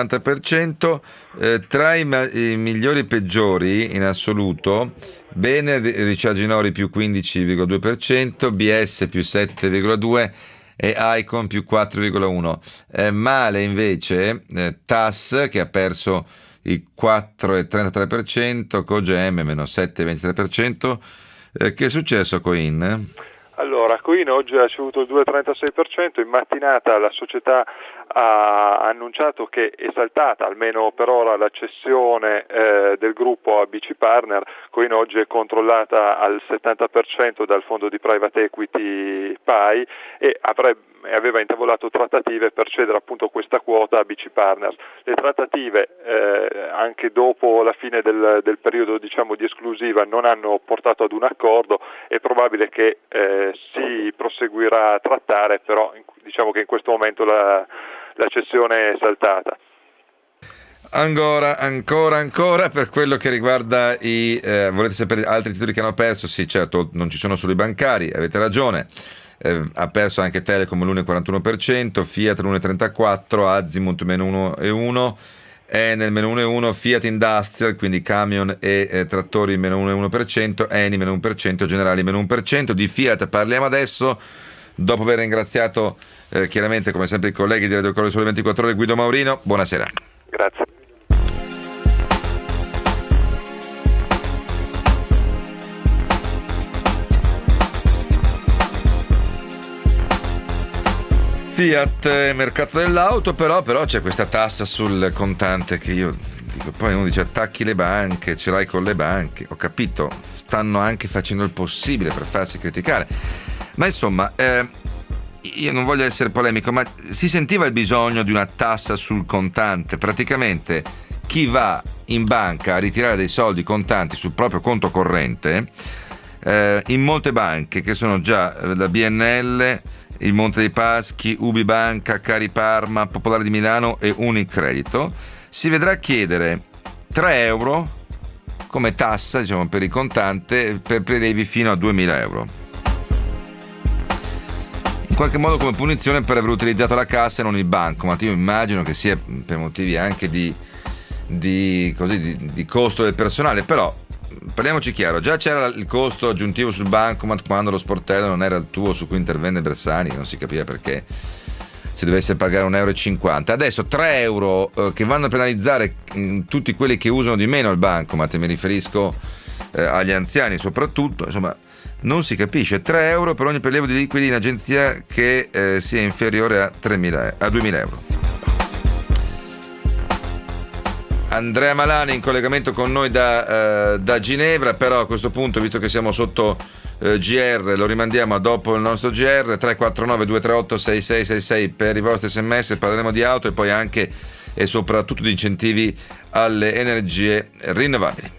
0,90%, tra i migliori e peggiori in assoluto, bene Ricciarginori più 15,2%, BS più 7,2%, e Icon più 4,1%. Male invece TAS, che ha perso il 4,33%, Cogem meno 7,23%. Che è successo a Coin? Allora, Coin oggi ha ricevuto il 2,36%, in mattinata la società ha annunciato che è saltata, almeno per ora, la cessione del gruppo a BC Partner. Coin oggi è controllata al 70% dal fondo di private equity PAI e aveva intavolato trattative per cedere appunto questa quota a BC Partners. Le trattative anche dopo la fine del periodo, diciamo, di esclusiva non hanno portato ad un accordo. È probabile che si proseguirà a trattare, però diciamo che in questo momento la cessione è saltata. Ancora per quello che riguarda volete sapere altri titoli che hanno perso? Sì, certo, non ci sono solo i bancari, avete ragione. Ha perso anche Telecom l'1,41%, Fiat l'1,34%, Azimut meno 1,1%, Enel meno 1,1%, Fiat Industrial, quindi camion e trattori meno 1,1%, Eni meno 1%, Generali meno 1%. Di Fiat parliamo adesso, dopo aver ringraziato chiaramente come sempre i colleghi di Radio Coro Sole 24 Ore. Guido Maurino, buonasera. Grazie. Fiat e mercato dell'auto, però c'è questa tassa sul contante che io dico, poi uno dice attacchi le banche, ce l'hai con le banche, ho capito, stanno anche facendo il possibile per farsi criticare, ma insomma io non voglio essere polemico, ma si sentiva il bisogno di una tassa sul contante. Praticamente chi va in banca a ritirare dei soldi contanti sul proprio conto corrente, in molte banche che sono già la BNL, il Monte dei Paschi, Ubibanca, Cari Parma, Popolare di Milano e Unicredito, si vedrà chiedere 3 euro come tassa, diciamo, per il contante per prelevi fino a 2.000 euro. In qualche modo come punizione per aver utilizzato la cassa e non il bancomat. Io immagino che sia per motivi anche di costo del personale, però parliamoci chiaro, già c'era il costo aggiuntivo sul bancomat quando lo sportello non era il tuo, su cui intervenne Bersani, non si capiva perché si dovesse pagare 1,50 euro. Adesso 3 euro che vanno a penalizzare tutti quelli che usano di meno il bancomat, e mi riferisco agli anziani soprattutto, insomma non si capisce. 3 euro per ogni prelievo di liquidi in agenzia che sia inferiore a 2.000 euro. Andrea Malani in collegamento con noi da Ginevra, però a questo punto, visto che siamo sotto GR, lo rimandiamo a dopo il nostro GR. 349 238 6666 per i vostri sms. Parleremo di auto e poi anche e soprattutto di incentivi alle energie rinnovabili.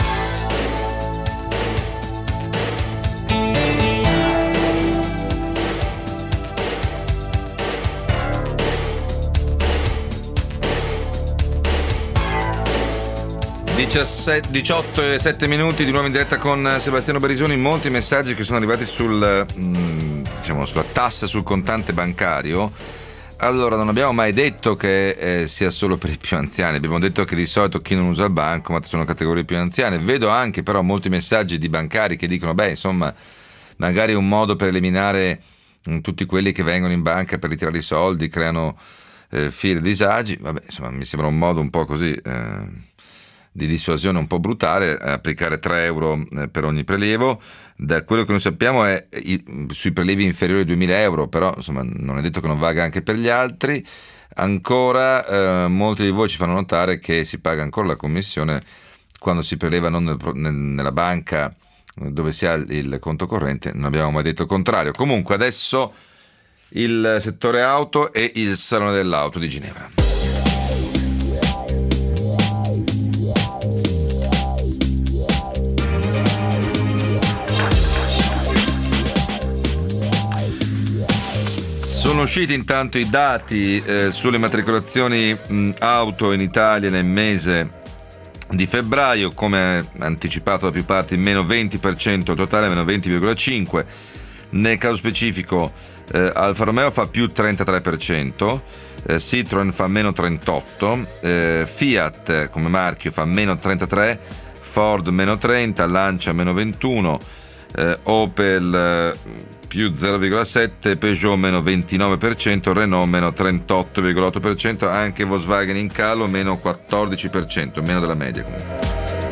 (18 e 7 minuti) di nuovo in diretta con Sebastiano Barisoni. Molti messaggi che sono arrivati sulla tassa sul contante bancario. Allora, non abbiamo mai detto che sia solo per i più anziani, abbiamo detto che di solito chi non usa il bancomat sono categorie più anziane. Vedo anche però molti messaggi di bancari che dicono insomma, magari un modo per eliminare tutti quelli che vengono in banca per ritirare i soldi, creano file e disagi. Vabbè, insomma, mi sembra un modo un po' così di dissuasione un po' brutale, applicare 3 euro per ogni prelievo. Da quello che noi sappiamo è sui prelievi inferiori ai 2.000 euro, però insomma non è detto che non valga anche per gli altri. Ancora molti di voi ci fanno notare che si paga ancora la commissione quando si preleva non nella banca dove si ha il conto corrente. Non abbiamo mai detto il contrario. Comunque adesso il settore auto e il Salone dell'Auto di Ginevra. Sono usciti intanto i dati sulle matricolazioni auto in Italia nel mese di febbraio, come anticipato da più parti, meno 20%, totale meno 20,5%. Nel caso specifico Alfa Romeo fa più 33%, Citroen fa meno 38%, Fiat come marchio fa meno 33%, Ford meno 30%, Lancia meno 21%, Opel più 0,7%, Peugeot meno 29%, Renault meno 38,8%, anche Volkswagen in calo meno 14%, meno della media comunque.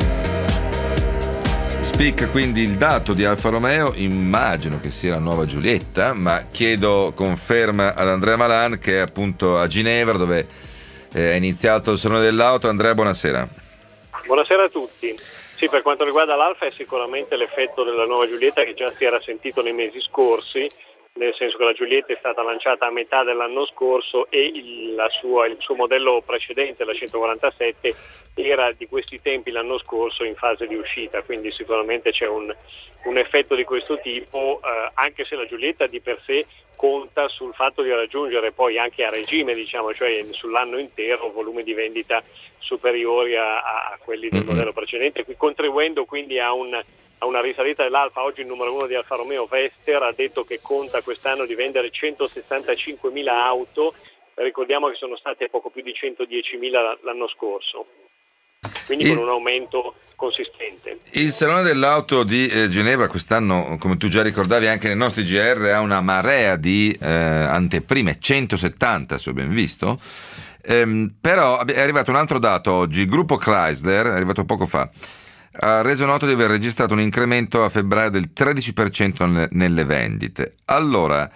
Spicca quindi il dato di Alfa Romeo, immagino che sia la nuova Giulietta, ma chiedo conferma ad Andrea Malan, che è appunto a Ginevra dove è iniziato il Salone dell'Auto. Andrea, buonasera. Buonasera a tutti. Sì, per quanto riguarda l'Alfa è sicuramente l'effetto della nuova Giulietta che già si era sentito nei mesi scorsi, nel senso che la Giulietta è stata lanciata a metà dell'anno scorso e il suo modello precedente, la 147, era di questi tempi l'anno scorso in fase di uscita, quindi sicuramente c'è un effetto di questo tipo, anche se la Giulietta di per sé conta sul fatto di raggiungere poi anche a regime, diciamo, cioè sull'anno intero, volumi di vendita superiori a quelli del modello precedente, contribuendo quindi a una risalita dell'Alfa. Oggi il numero 1 di Alfa Romeo, Vester, ha detto che conta quest'anno di vendere 165.000 auto, ricordiamo che sono state poco più di 110.000 l'anno scorso, quindi con un aumento consistente. Il Salone dell'Auto di Ginevra quest'anno, come tu già ricordavi anche nei nostri GR, ha una marea di anteprime, 170 se ho ben visto, però è arrivato un altro dato oggi. Il gruppo Chrysler, è arrivato poco fa, ha reso noto di aver registrato un incremento a febbraio del 13% nelle vendite. Allora,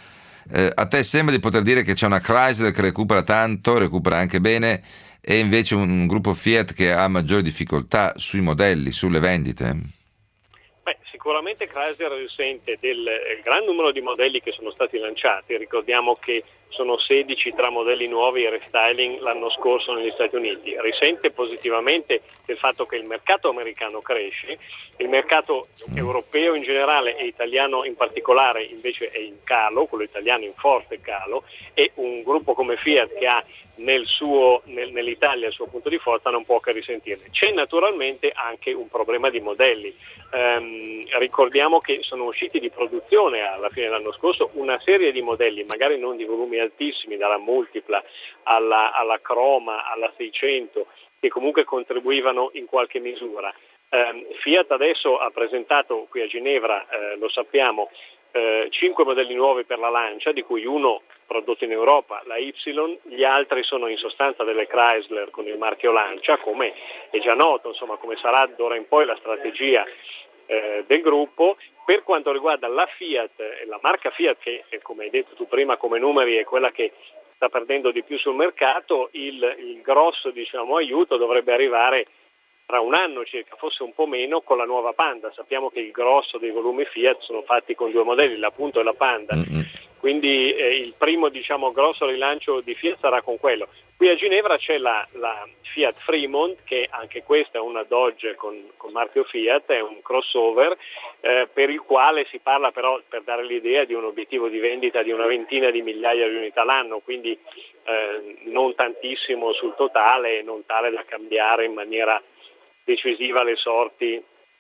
A te sembra di poter dire che c'è una Chrysler che recupera tanto, recupera anche bene, e invece un gruppo Fiat che ha maggiori difficoltà sui modelli, sulle vendite? Beh, sicuramente Chrysler risente del gran numero di modelli che sono stati lanciati. Ricordiamo che sono 16 tra modelli nuovi e restyling l'anno scorso negli Stati Uniti. Risente positivamente del fatto che il mercato americano cresce, il mercato europeo in generale e italiano in particolare invece è in calo, quello italiano in forte calo, e un gruppo come Fiat che ha nell'Italia il suo punto di forza non può che risentirne. C'è naturalmente anche un problema di modelli. Ricordiamo che sono usciti di produzione alla fine dell'anno scorso una serie di modelli, magari non di volumi altissimi, dalla Multipla alla Croma, alla 600, che comunque contribuivano in qualche misura. Fiat adesso ha presentato qui a Ginevra, lo sappiamo, 5 modelli nuovi per la Lancia, di cui uno prodotto in Europa, la Y, gli altri sono in sostanza delle Chrysler con il marchio Lancia, come è già noto, insomma, come sarà d'ora in poi la strategia del gruppo. Per quanto riguarda la Fiat, la marca Fiat, che come hai detto tu prima come numeri è quella che sta perdendo di più sul mercato, il grosso aiuto dovrebbe arrivare tra un anno circa, forse un po' meno, con la nuova Panda. Sappiamo che il grosso dei volumi Fiat sono fatti con 2 modelli, la Punto e la Panda, quindi il primo grosso rilancio di Fiat sarà con quello. Qui a Ginevra c'è la Fiat Fremont, che anche questa è una Dodge con marchio Fiat, è un crossover per il quale si parla però, per dare l'idea, di un obiettivo di vendita di una ventina di migliaia di unità l'anno, quindi non tantissimo sul totale, non tale da cambiare in maniera decisiva le sorti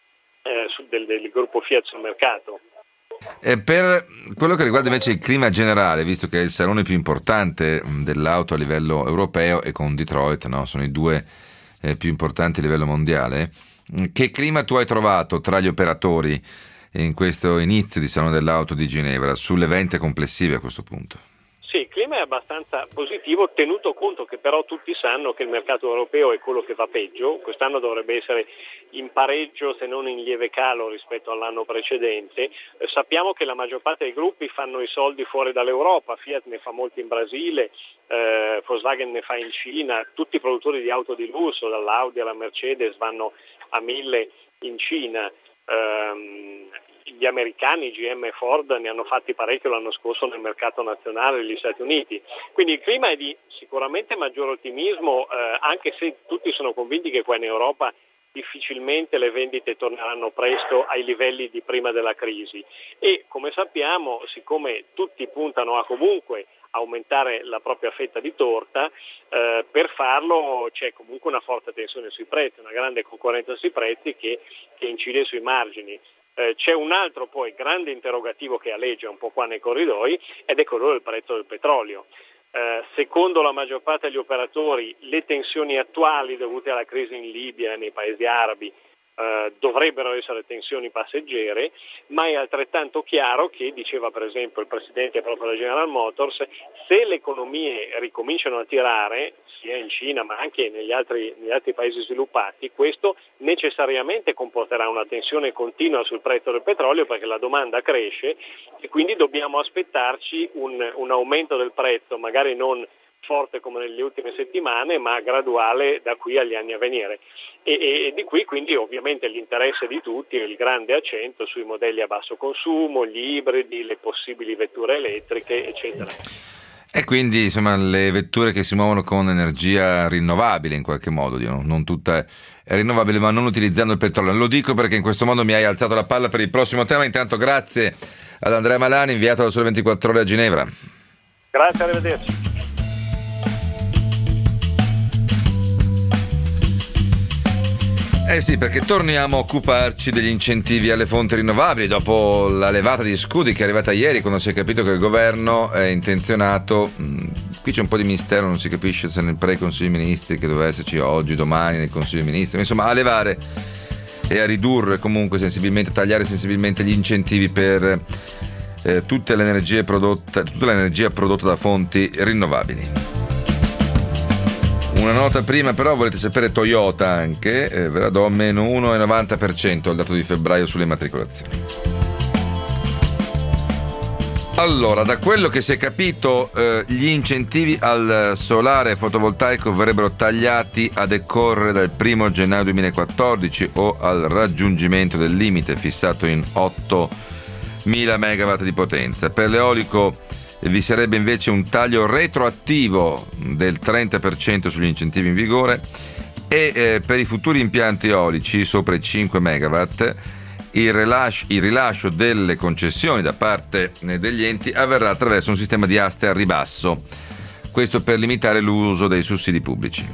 del gruppo Fiat sul mercato. Per quello che riguarda invece il clima generale, visto che è il salone più importante dell'auto a livello europeo e con Detroit, no? Sono i 2 più importanti a livello mondiale, che clima tu hai trovato tra gli operatori in questo inizio di Salone dell'Auto di Ginevra, sulle vendite complessive a questo punto? Sì, il clima è abbastanza positivo, tenuto conto che però tutti sanno che il mercato europeo è quello che va peggio. Quest'anno dovrebbe essere in pareggio, se non in lieve calo rispetto all'anno precedente. Sappiamo che la maggior parte dei gruppi fanno i soldi fuori dall'Europa, Fiat ne fa molti in Brasile, Volkswagen ne fa in Cina, tutti i produttori di auto di lusso, dall'Audi alla Mercedes, vanno a 1000 in Cina. Gli americani, GM e Ford, ne hanno fatti parecchio l'anno scorso nel mercato nazionale degli Stati Uniti. Quindi il clima è di sicuramente maggior ottimismo, anche se tutti sono convinti che qua in Europa difficilmente le vendite torneranno presto ai livelli di prima della crisi. E come sappiamo, siccome tutti puntano a comunque aumentare la propria fetta di torta, per farlo c'è comunque una forte tensione sui prezzi, una grande concorrenza sui prezzi che incide sui margini. C'è un altro poi grande interrogativo che aleggia un po' qua nei corridoi, ed è quello del prezzo del petrolio. Secondo la maggior parte degli operatori, le tensioni attuali dovute alla crisi in Libia e nei paesi arabi dovrebbero essere tensioni passeggere, ma è altrettanto chiaro che, diceva per esempio il presidente proprio della General Motors, se le economie ricominciano a tirare, sia in Cina ma anche negli altri paesi sviluppati, questo necessariamente comporterà una tensione continua sul prezzo del petrolio, perché la domanda cresce e quindi dobbiamo aspettarci un aumento del prezzo, magari non forte come nelle ultime settimane, ma graduale da qui agli anni a venire. E di qui quindi ovviamente l'interesse di tutti, il grande accento sui modelli a basso consumo, gli ibridi, le possibili vetture elettriche, eccetera. E quindi insomma le vetture che si muovono con energia rinnovabile in qualche modo, non tutta è rinnovabile, ma non utilizzando il petrolio. Lo dico perché in questo modo mi hai alzato la palla per il prossimo tema. Intanto grazie ad Andrea Malani, inviato da Sole 24 Ore a Ginevra. Grazie, arrivederci. Eh sì, perché torniamo a occuparci degli incentivi alle fonti rinnovabili dopo la levata di scudi che è arrivata ieri, quando si è capito che il governo è intenzionato, qui c'è un po' di mistero, non si capisce se nel pre-Consiglio dei Ministri, che doveva esserci oggi, domani nel Consiglio dei Ministri, insomma a levare e a ridurre comunque sensibilmente, a tagliare sensibilmente gli incentivi per tutta l'energia prodotta da fonti rinnovabili. Una nota prima però, volete sapere Toyota anche, ve la do, meno 1,90% il dato di febbraio sulle immatricolazioni. Allora, da quello che si è capito, gli incentivi al solare fotovoltaico verrebbero tagliati a decorrere dal 1 gennaio 2014 o al raggiungimento del limite fissato in 8.000 megawatt di potenza. Per l'eolico vi sarebbe invece un taglio retroattivo del 30% sugli incentivi in vigore e per i futuri impianti eolici sopra i 5 megawatt il rilascio delle concessioni da parte degli enti avverrà attraverso un sistema di aste al ribasso, questo per limitare l'uso dei sussidi pubblici.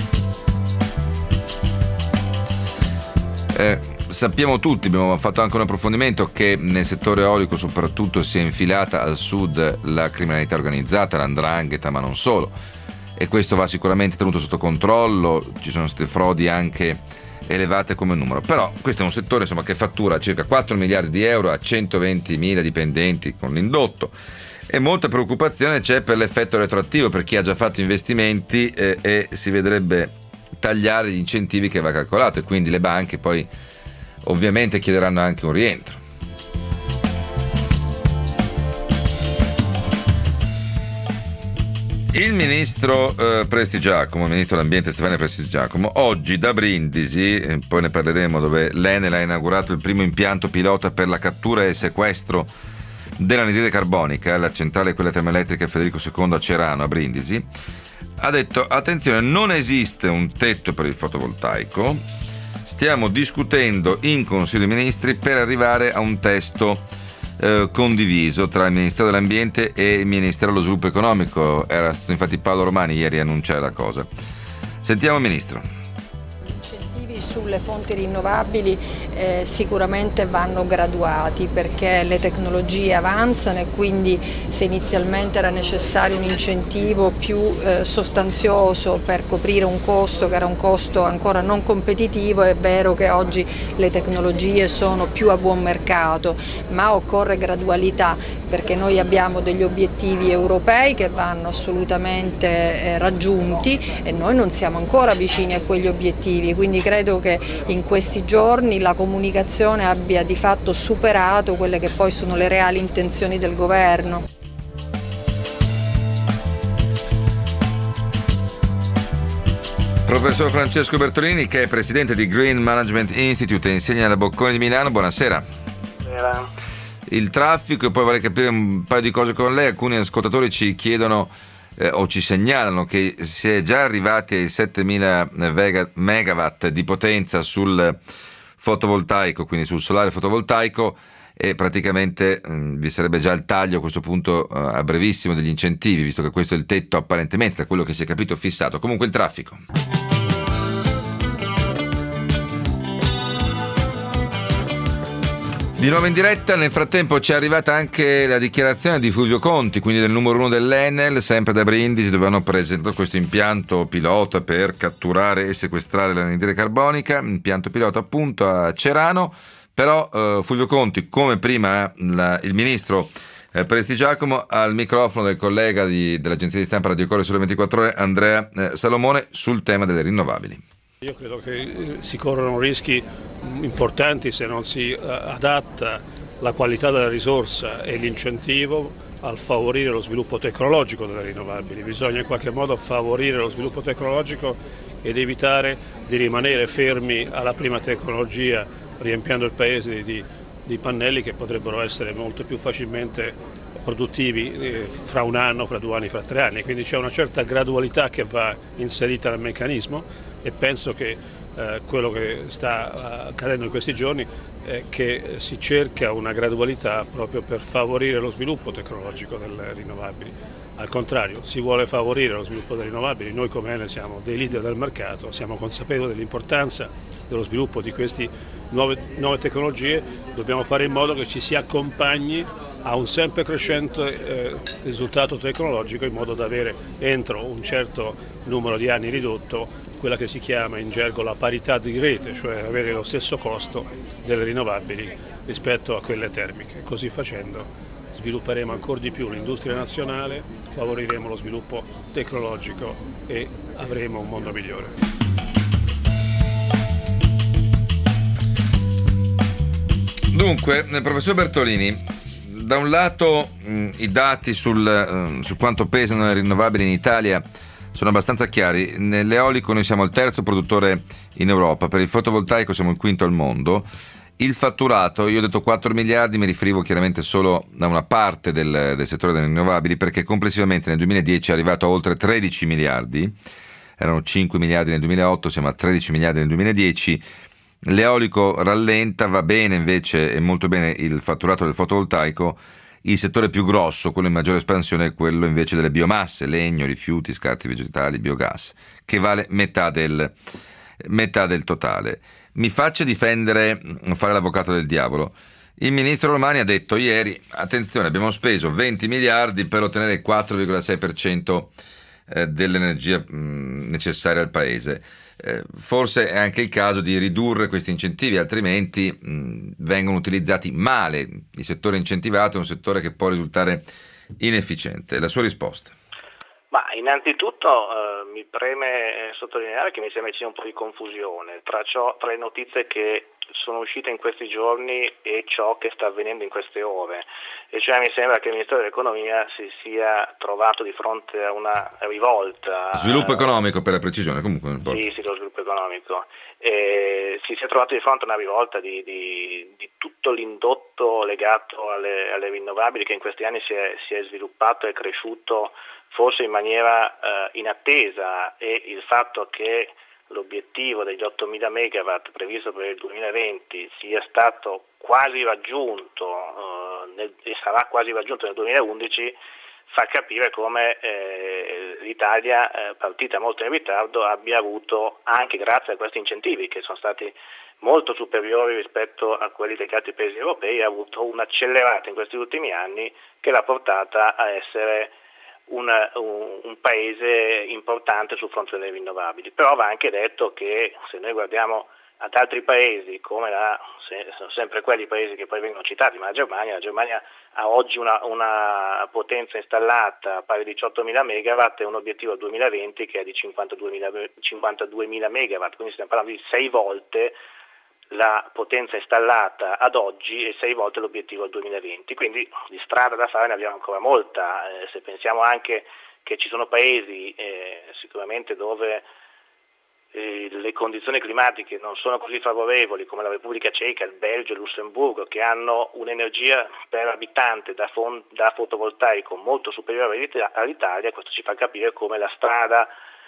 Sappiamo tutti, abbiamo fatto anche un approfondimento, che nel settore eolico soprattutto si è infilata al sud la criminalità organizzata, l''ndrangheta, ma non solo, e questo va sicuramente tenuto sotto controllo. Ci sono state frodi anche elevate come numero, però questo è un settore che fattura circa 4 miliardi di euro a 120.000 dipendenti con l'indotto, e molta preoccupazione c'è per l'effetto retroattivo per chi ha già fatto investimenti e si vedrebbe tagliare gli incentivi che va calcolato, e quindi le banche poi ovviamente chiederanno anche un rientro. Il ministro Prestigiacomo, il ministro dell'ambiente Stefania Prestigiacomo, oggi da Brindisi, poi ne parleremo, dove l'Enel ha inaugurato il primo impianto pilota per la cattura e il sequestro dell'anidride carbonica, la centrale quella termoelettrica Federico II a Cerano, a Brindisi, ha detto: attenzione, non esiste un tetto per il fotovoltaico, stiamo discutendo in Consiglio dei Ministri per arrivare a un testo condiviso tra il Ministero dell'Ambiente e il Ministero dello Sviluppo Economico. Era stato infatti Paolo Romani ieri a annunciare la cosa. Sentiamo il Ministro. Sulle fonti rinnovabili sicuramente vanno graduati, perché le tecnologie avanzano e quindi se inizialmente era necessario un incentivo più sostanzioso per coprire un costo che era un costo ancora non competitivo, è vero che oggi le tecnologie sono più a buon mercato, ma occorre gradualità, perché noi abbiamo degli obiettivi europei che vanno assolutamente raggiunti e noi non siamo ancora vicini a quegli obiettivi, quindi credo che in questi giorni la comunicazione abbia di fatto superato quelle che poi sono le reali intenzioni del governo. Professor Francesco Bertolini, che è presidente di Green Management Institute e insegna alla Bocconi di Milano, buonasera. Buonasera. Il traffico, e poi vorrei capire un paio di cose con lei. Alcuni ascoltatori ci chiedono o ci segnalano che si è già arrivati ai 7.000 megawatt di potenza sul fotovoltaico, quindi sul solare fotovoltaico, e praticamente vi sarebbe già il taglio a questo punto a brevissimo degli incentivi, visto che questo è il tetto apparentemente, da quello che si è capito, fissato. Comunque il traffico. Di nuovo in diretta, nel frattempo ci è arrivata anche la dichiarazione di Fulvio Conti, quindi del numero 1 dell'Enel, sempre da Brindisi, dove hanno presentato questo impianto pilota per catturare e sequestrare l'anidride carbonica, impianto pilota appunto a Cerano. Però Fulvio Conti, come prima il ministro Prestigiacomo, al microfono del collega dell'agenzia di stampa Radio Corriere Sole 24 Ore, Andrea Salomone, sul tema delle rinnovabili. Io credo che si corrono rischi importanti se non si adatta la qualità della risorsa e l'incentivo al favorire lo sviluppo tecnologico delle rinnovabili. Bisogna in qualche modo favorire lo sviluppo tecnologico ed evitare di rimanere fermi alla prima tecnologia, riempiendo il paese di pannelli che potrebbero essere molto più facilmente produttivi fra un anno, fra 2 anni, fra 3 anni. Quindi c'è una certa gradualità che va inserita nel meccanismo, e penso che quello che sta accadendo in questi giorni è che si cerca una gradualità proprio per favorire lo sviluppo tecnologico delle rinnovabili. Al contrario, si vuole favorire lo sviluppo delle rinnovabili. Noi come Enel siamo dei leader del mercato, siamo consapevoli dell'importanza dello sviluppo di queste nuove tecnologie, dobbiamo fare in modo che ci si accompagni a un sempre crescente risultato tecnologico, in modo da avere entro un certo numero di anni ridotto quella che si chiama in gergo la parità di rete, cioè avere lo stesso costo delle rinnovabili rispetto a quelle termiche. Così facendo svilupperemo ancora di più l'industria nazionale, favoriremo lo sviluppo tecnologico e avremo un mondo migliore. Dunque, professor Bertolini, da un lato i dati su quanto pesano le rinnovabili in Italia sono abbastanza chiari. Nell'eolico noi siamo il terzo produttore in Europa, per il fotovoltaico siamo il quinto al mondo. Il fatturato, io ho detto 4 miliardi, mi riferivo chiaramente solo a una parte del settore delle rinnovabili, perché complessivamente nel 2010 è arrivato a oltre 13 miliardi, erano 5 miliardi nel 2008, siamo a 13 miliardi nel 2010. L'eolico rallenta, va bene invece, e molto bene il fatturato del fotovoltaico. Il settore più grosso, quello in maggiore espansione, è quello invece delle biomasse, legno, rifiuti, scarti vegetali, biogas, che vale metà del totale. Mi faccia fare l'avvocato del diavolo. Il ministro Romani ha detto ieri, attenzione, abbiamo speso 20 miliardi per ottenere il 4,6% dell'energia necessaria al paese. Forse è anche il caso di ridurre questi incentivi, altrimenti vengono utilizzati male. Il settore incentivato è un settore che può risultare inefficiente. La sua risposta? Ma innanzitutto mi preme sottolineare che mi sembra ci sia un po' di confusione tra le notizie che sono uscite in questi giorni e ciò che sta avvenendo in queste ore. E cioè mi sembra che il Ministero dell'Economia si sia trovato di fronte a una rivolta. Sviluppo economico, per la precisione, comunque non importa. Sì, lo sviluppo economico. Si sia trovato di fronte a una rivolta di tutto l'indotto legato alle rinnovabili che in questi anni si è sviluppato e cresciuto forse in maniera inattesa, e il fatto che l'obiettivo degli 8.000 megawatt previsto per il 2020 sia stato quasi raggiunto e sarà quasi raggiunto nel 2011 fa capire come l'Italia, partita molto in ritardo, abbia avuto, anche grazie a questi incentivi che sono stati molto superiori rispetto a quelli legati ai paesi europei, ha avuto un'accelerata in questi ultimi anni che l'ha portata a essere un paese importante sul fronte delle rinnovabili. Però va anche detto che se noi guardiamo ad altri paesi, come sono sempre quelli paesi che poi vengono citati, ma la Germania ha oggi una potenza installata pari a 18.000 megawatt e un obiettivo al 2020 che è di 52.000 megawatt, quindi stiamo parlando di 6 volte la potenza installata ad oggi e 6 volte l'obiettivo al 2020, quindi di strada da fare ne abbiamo ancora molta. Se pensiamo anche che ci sono paesi sicuramente dove le condizioni climatiche non sono così favorevoli, come la Repubblica Ceca, il Belgio, il Lussemburgo, che hanno un'energia per abitante da fotovoltaico molto superiore all'Italia, questo ci fa capire come la strada,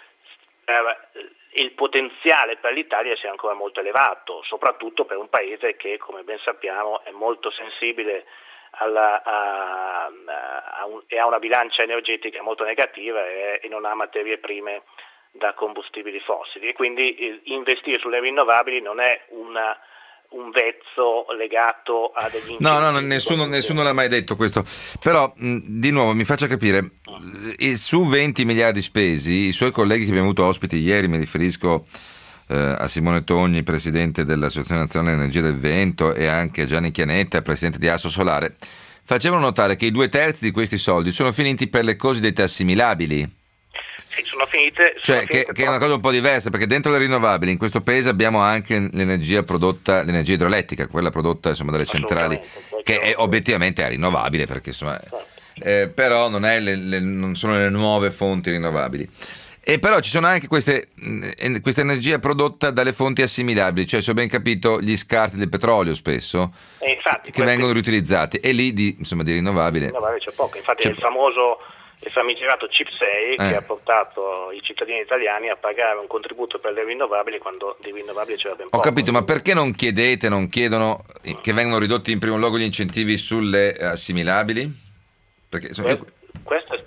il potenziale per l'Italia sia ancora molto elevato, soprattutto per un paese che, come ben sappiamo, è molto sensibile ha una bilancia energetica molto negativa e non ha materie prime da combustibili fossili, e quindi investire sulle rinnovabili non è un vezzo legato a degli incentivi. No, nessuno l'ha mai detto questo, però di nuovo mi faccia capire, su 20 miliardi spesi, i suoi colleghi che abbiamo avuto ospiti ieri, mi riferisco a Simone Togni, presidente dell'Associazione Nazionale Energia del Vento, e anche a Gianni Chianetta, presidente di Asso Solare, facevano notare che i 2/3 di questi soldi sono finiti per le cosiddette assimilabili. Sì, sono finite. Che è una cosa un po' diversa, perché dentro le rinnovabili in questo paese abbiamo anche l'energia idroelettrica, quella prodotta dalle centrali, che è obiettivamente rinnovabile, perché insomma, però non sono le nuove fonti rinnovabili. E però ci sono anche questa energia prodotta dalle fonti assimilabili, cioè, se ho ben capito, gli scarti del petrolio spesso, che vengono riutilizzati, e lì di rinnovabile c'è poco. Infatti è il famigerato CIP 6 che ha portato i cittadini italiani a pagare un contributo per le rinnovabili quando di rinnovabili c'era ben poco. Ho capito, ma perché non chiedono che vengano ridotti in primo luogo gli incentivi sulle assimilabili? Perché questo è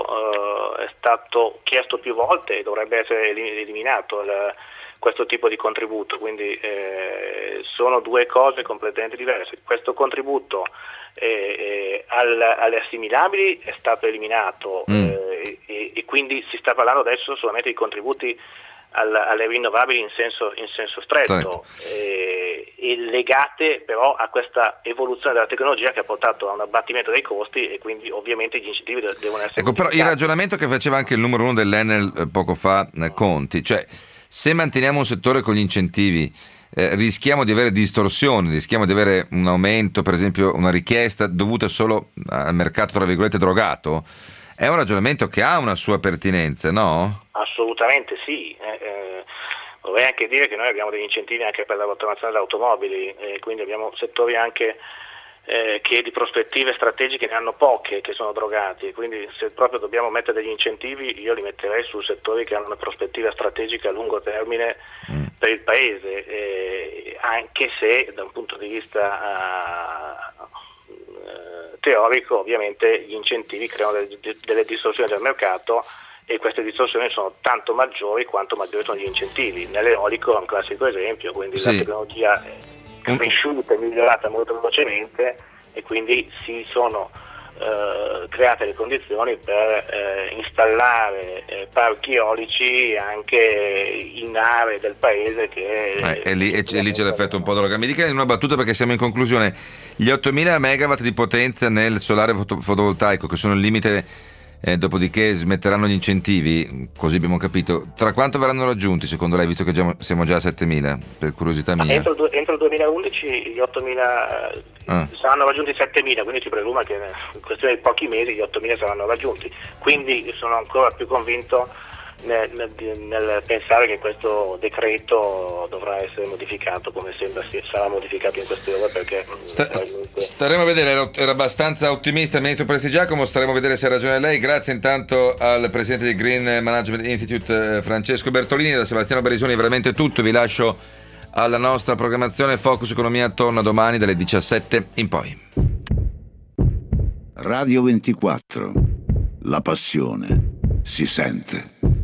stato chiesto più volte e dovrebbe essere eliminato questo tipo di contributo, quindi sono due cose completamente diverse. Questo contributo alle assimilabili è stato eliminato e quindi si sta parlando adesso solamente di contributi alle rinnovabili in senso stretto, e legate però a questa evoluzione della tecnologia che ha portato a un abbattimento dei costi, e quindi ovviamente gli incentivi devono essere però il ragionamento che faceva anche il numero 1 dell'Enel poco fa, Conti, cioè se manteniamo un settore con gli incentivi, rischiamo di avere distorsioni, rischiamo di avere un aumento, per esempio una richiesta dovuta solo al mercato tra virgolette drogato. È un ragionamento che ha una sua pertinenza, no? Assolutamente sì. Vorrei anche dire che noi abbiamo degli incentivi anche per la rottamazione delle automobili, quindi abbiamo settori anche che di prospettive strategiche ne hanno poche, che sono drogati, quindi se proprio dobbiamo mettere degli incentivi io li metterei su settori che hanno una prospettiva strategica a lungo termine per il Paese, anche se da un punto di vista teorico ovviamente gli incentivi creano delle distorsioni del mercato, e queste distorsioni sono tanto maggiori quanto maggiori sono gli incentivi. Nell'eolico è un classico esempio, quindi sì. La tecnologia è cresciuta e migliorata molto velocemente, e quindi si sono create le condizioni per installare parchi eolici anche in aree del paese che e lì c'è l'effetto un po' droga. Mi dica in una battuta, perché siamo in conclusione, gli 8.000 megawatt di potenza nel solare fotovoltaico, che sono il limite, dopodiché smetteranno gli incentivi, così abbiamo capito, tra quanto verranno raggiunti secondo lei, visto che siamo già a 7.000, per curiosità mia? Entro il 2011 gli 8.000 saranno raggiunti 7.000, quindi si presume che in questione di pochi mesi gli 8.000 saranno raggiunti, quindi sono ancora più convinto nel pensare che questo decreto dovrà essere modificato, come sembra sarà modificato in queste ore, perché staremo a vedere. Era abbastanza ottimista il ministro Prestigiacomo, staremo a vedere se ha ragione lei. Grazie intanto al presidente del Green Management Institute Francesco Bertolini. Da Sebastiano Barisoni è veramente tutto, vi lascio alla nostra programmazione. Focus Economia torna domani dalle 17 in poi. Radio 24, la passione si sente.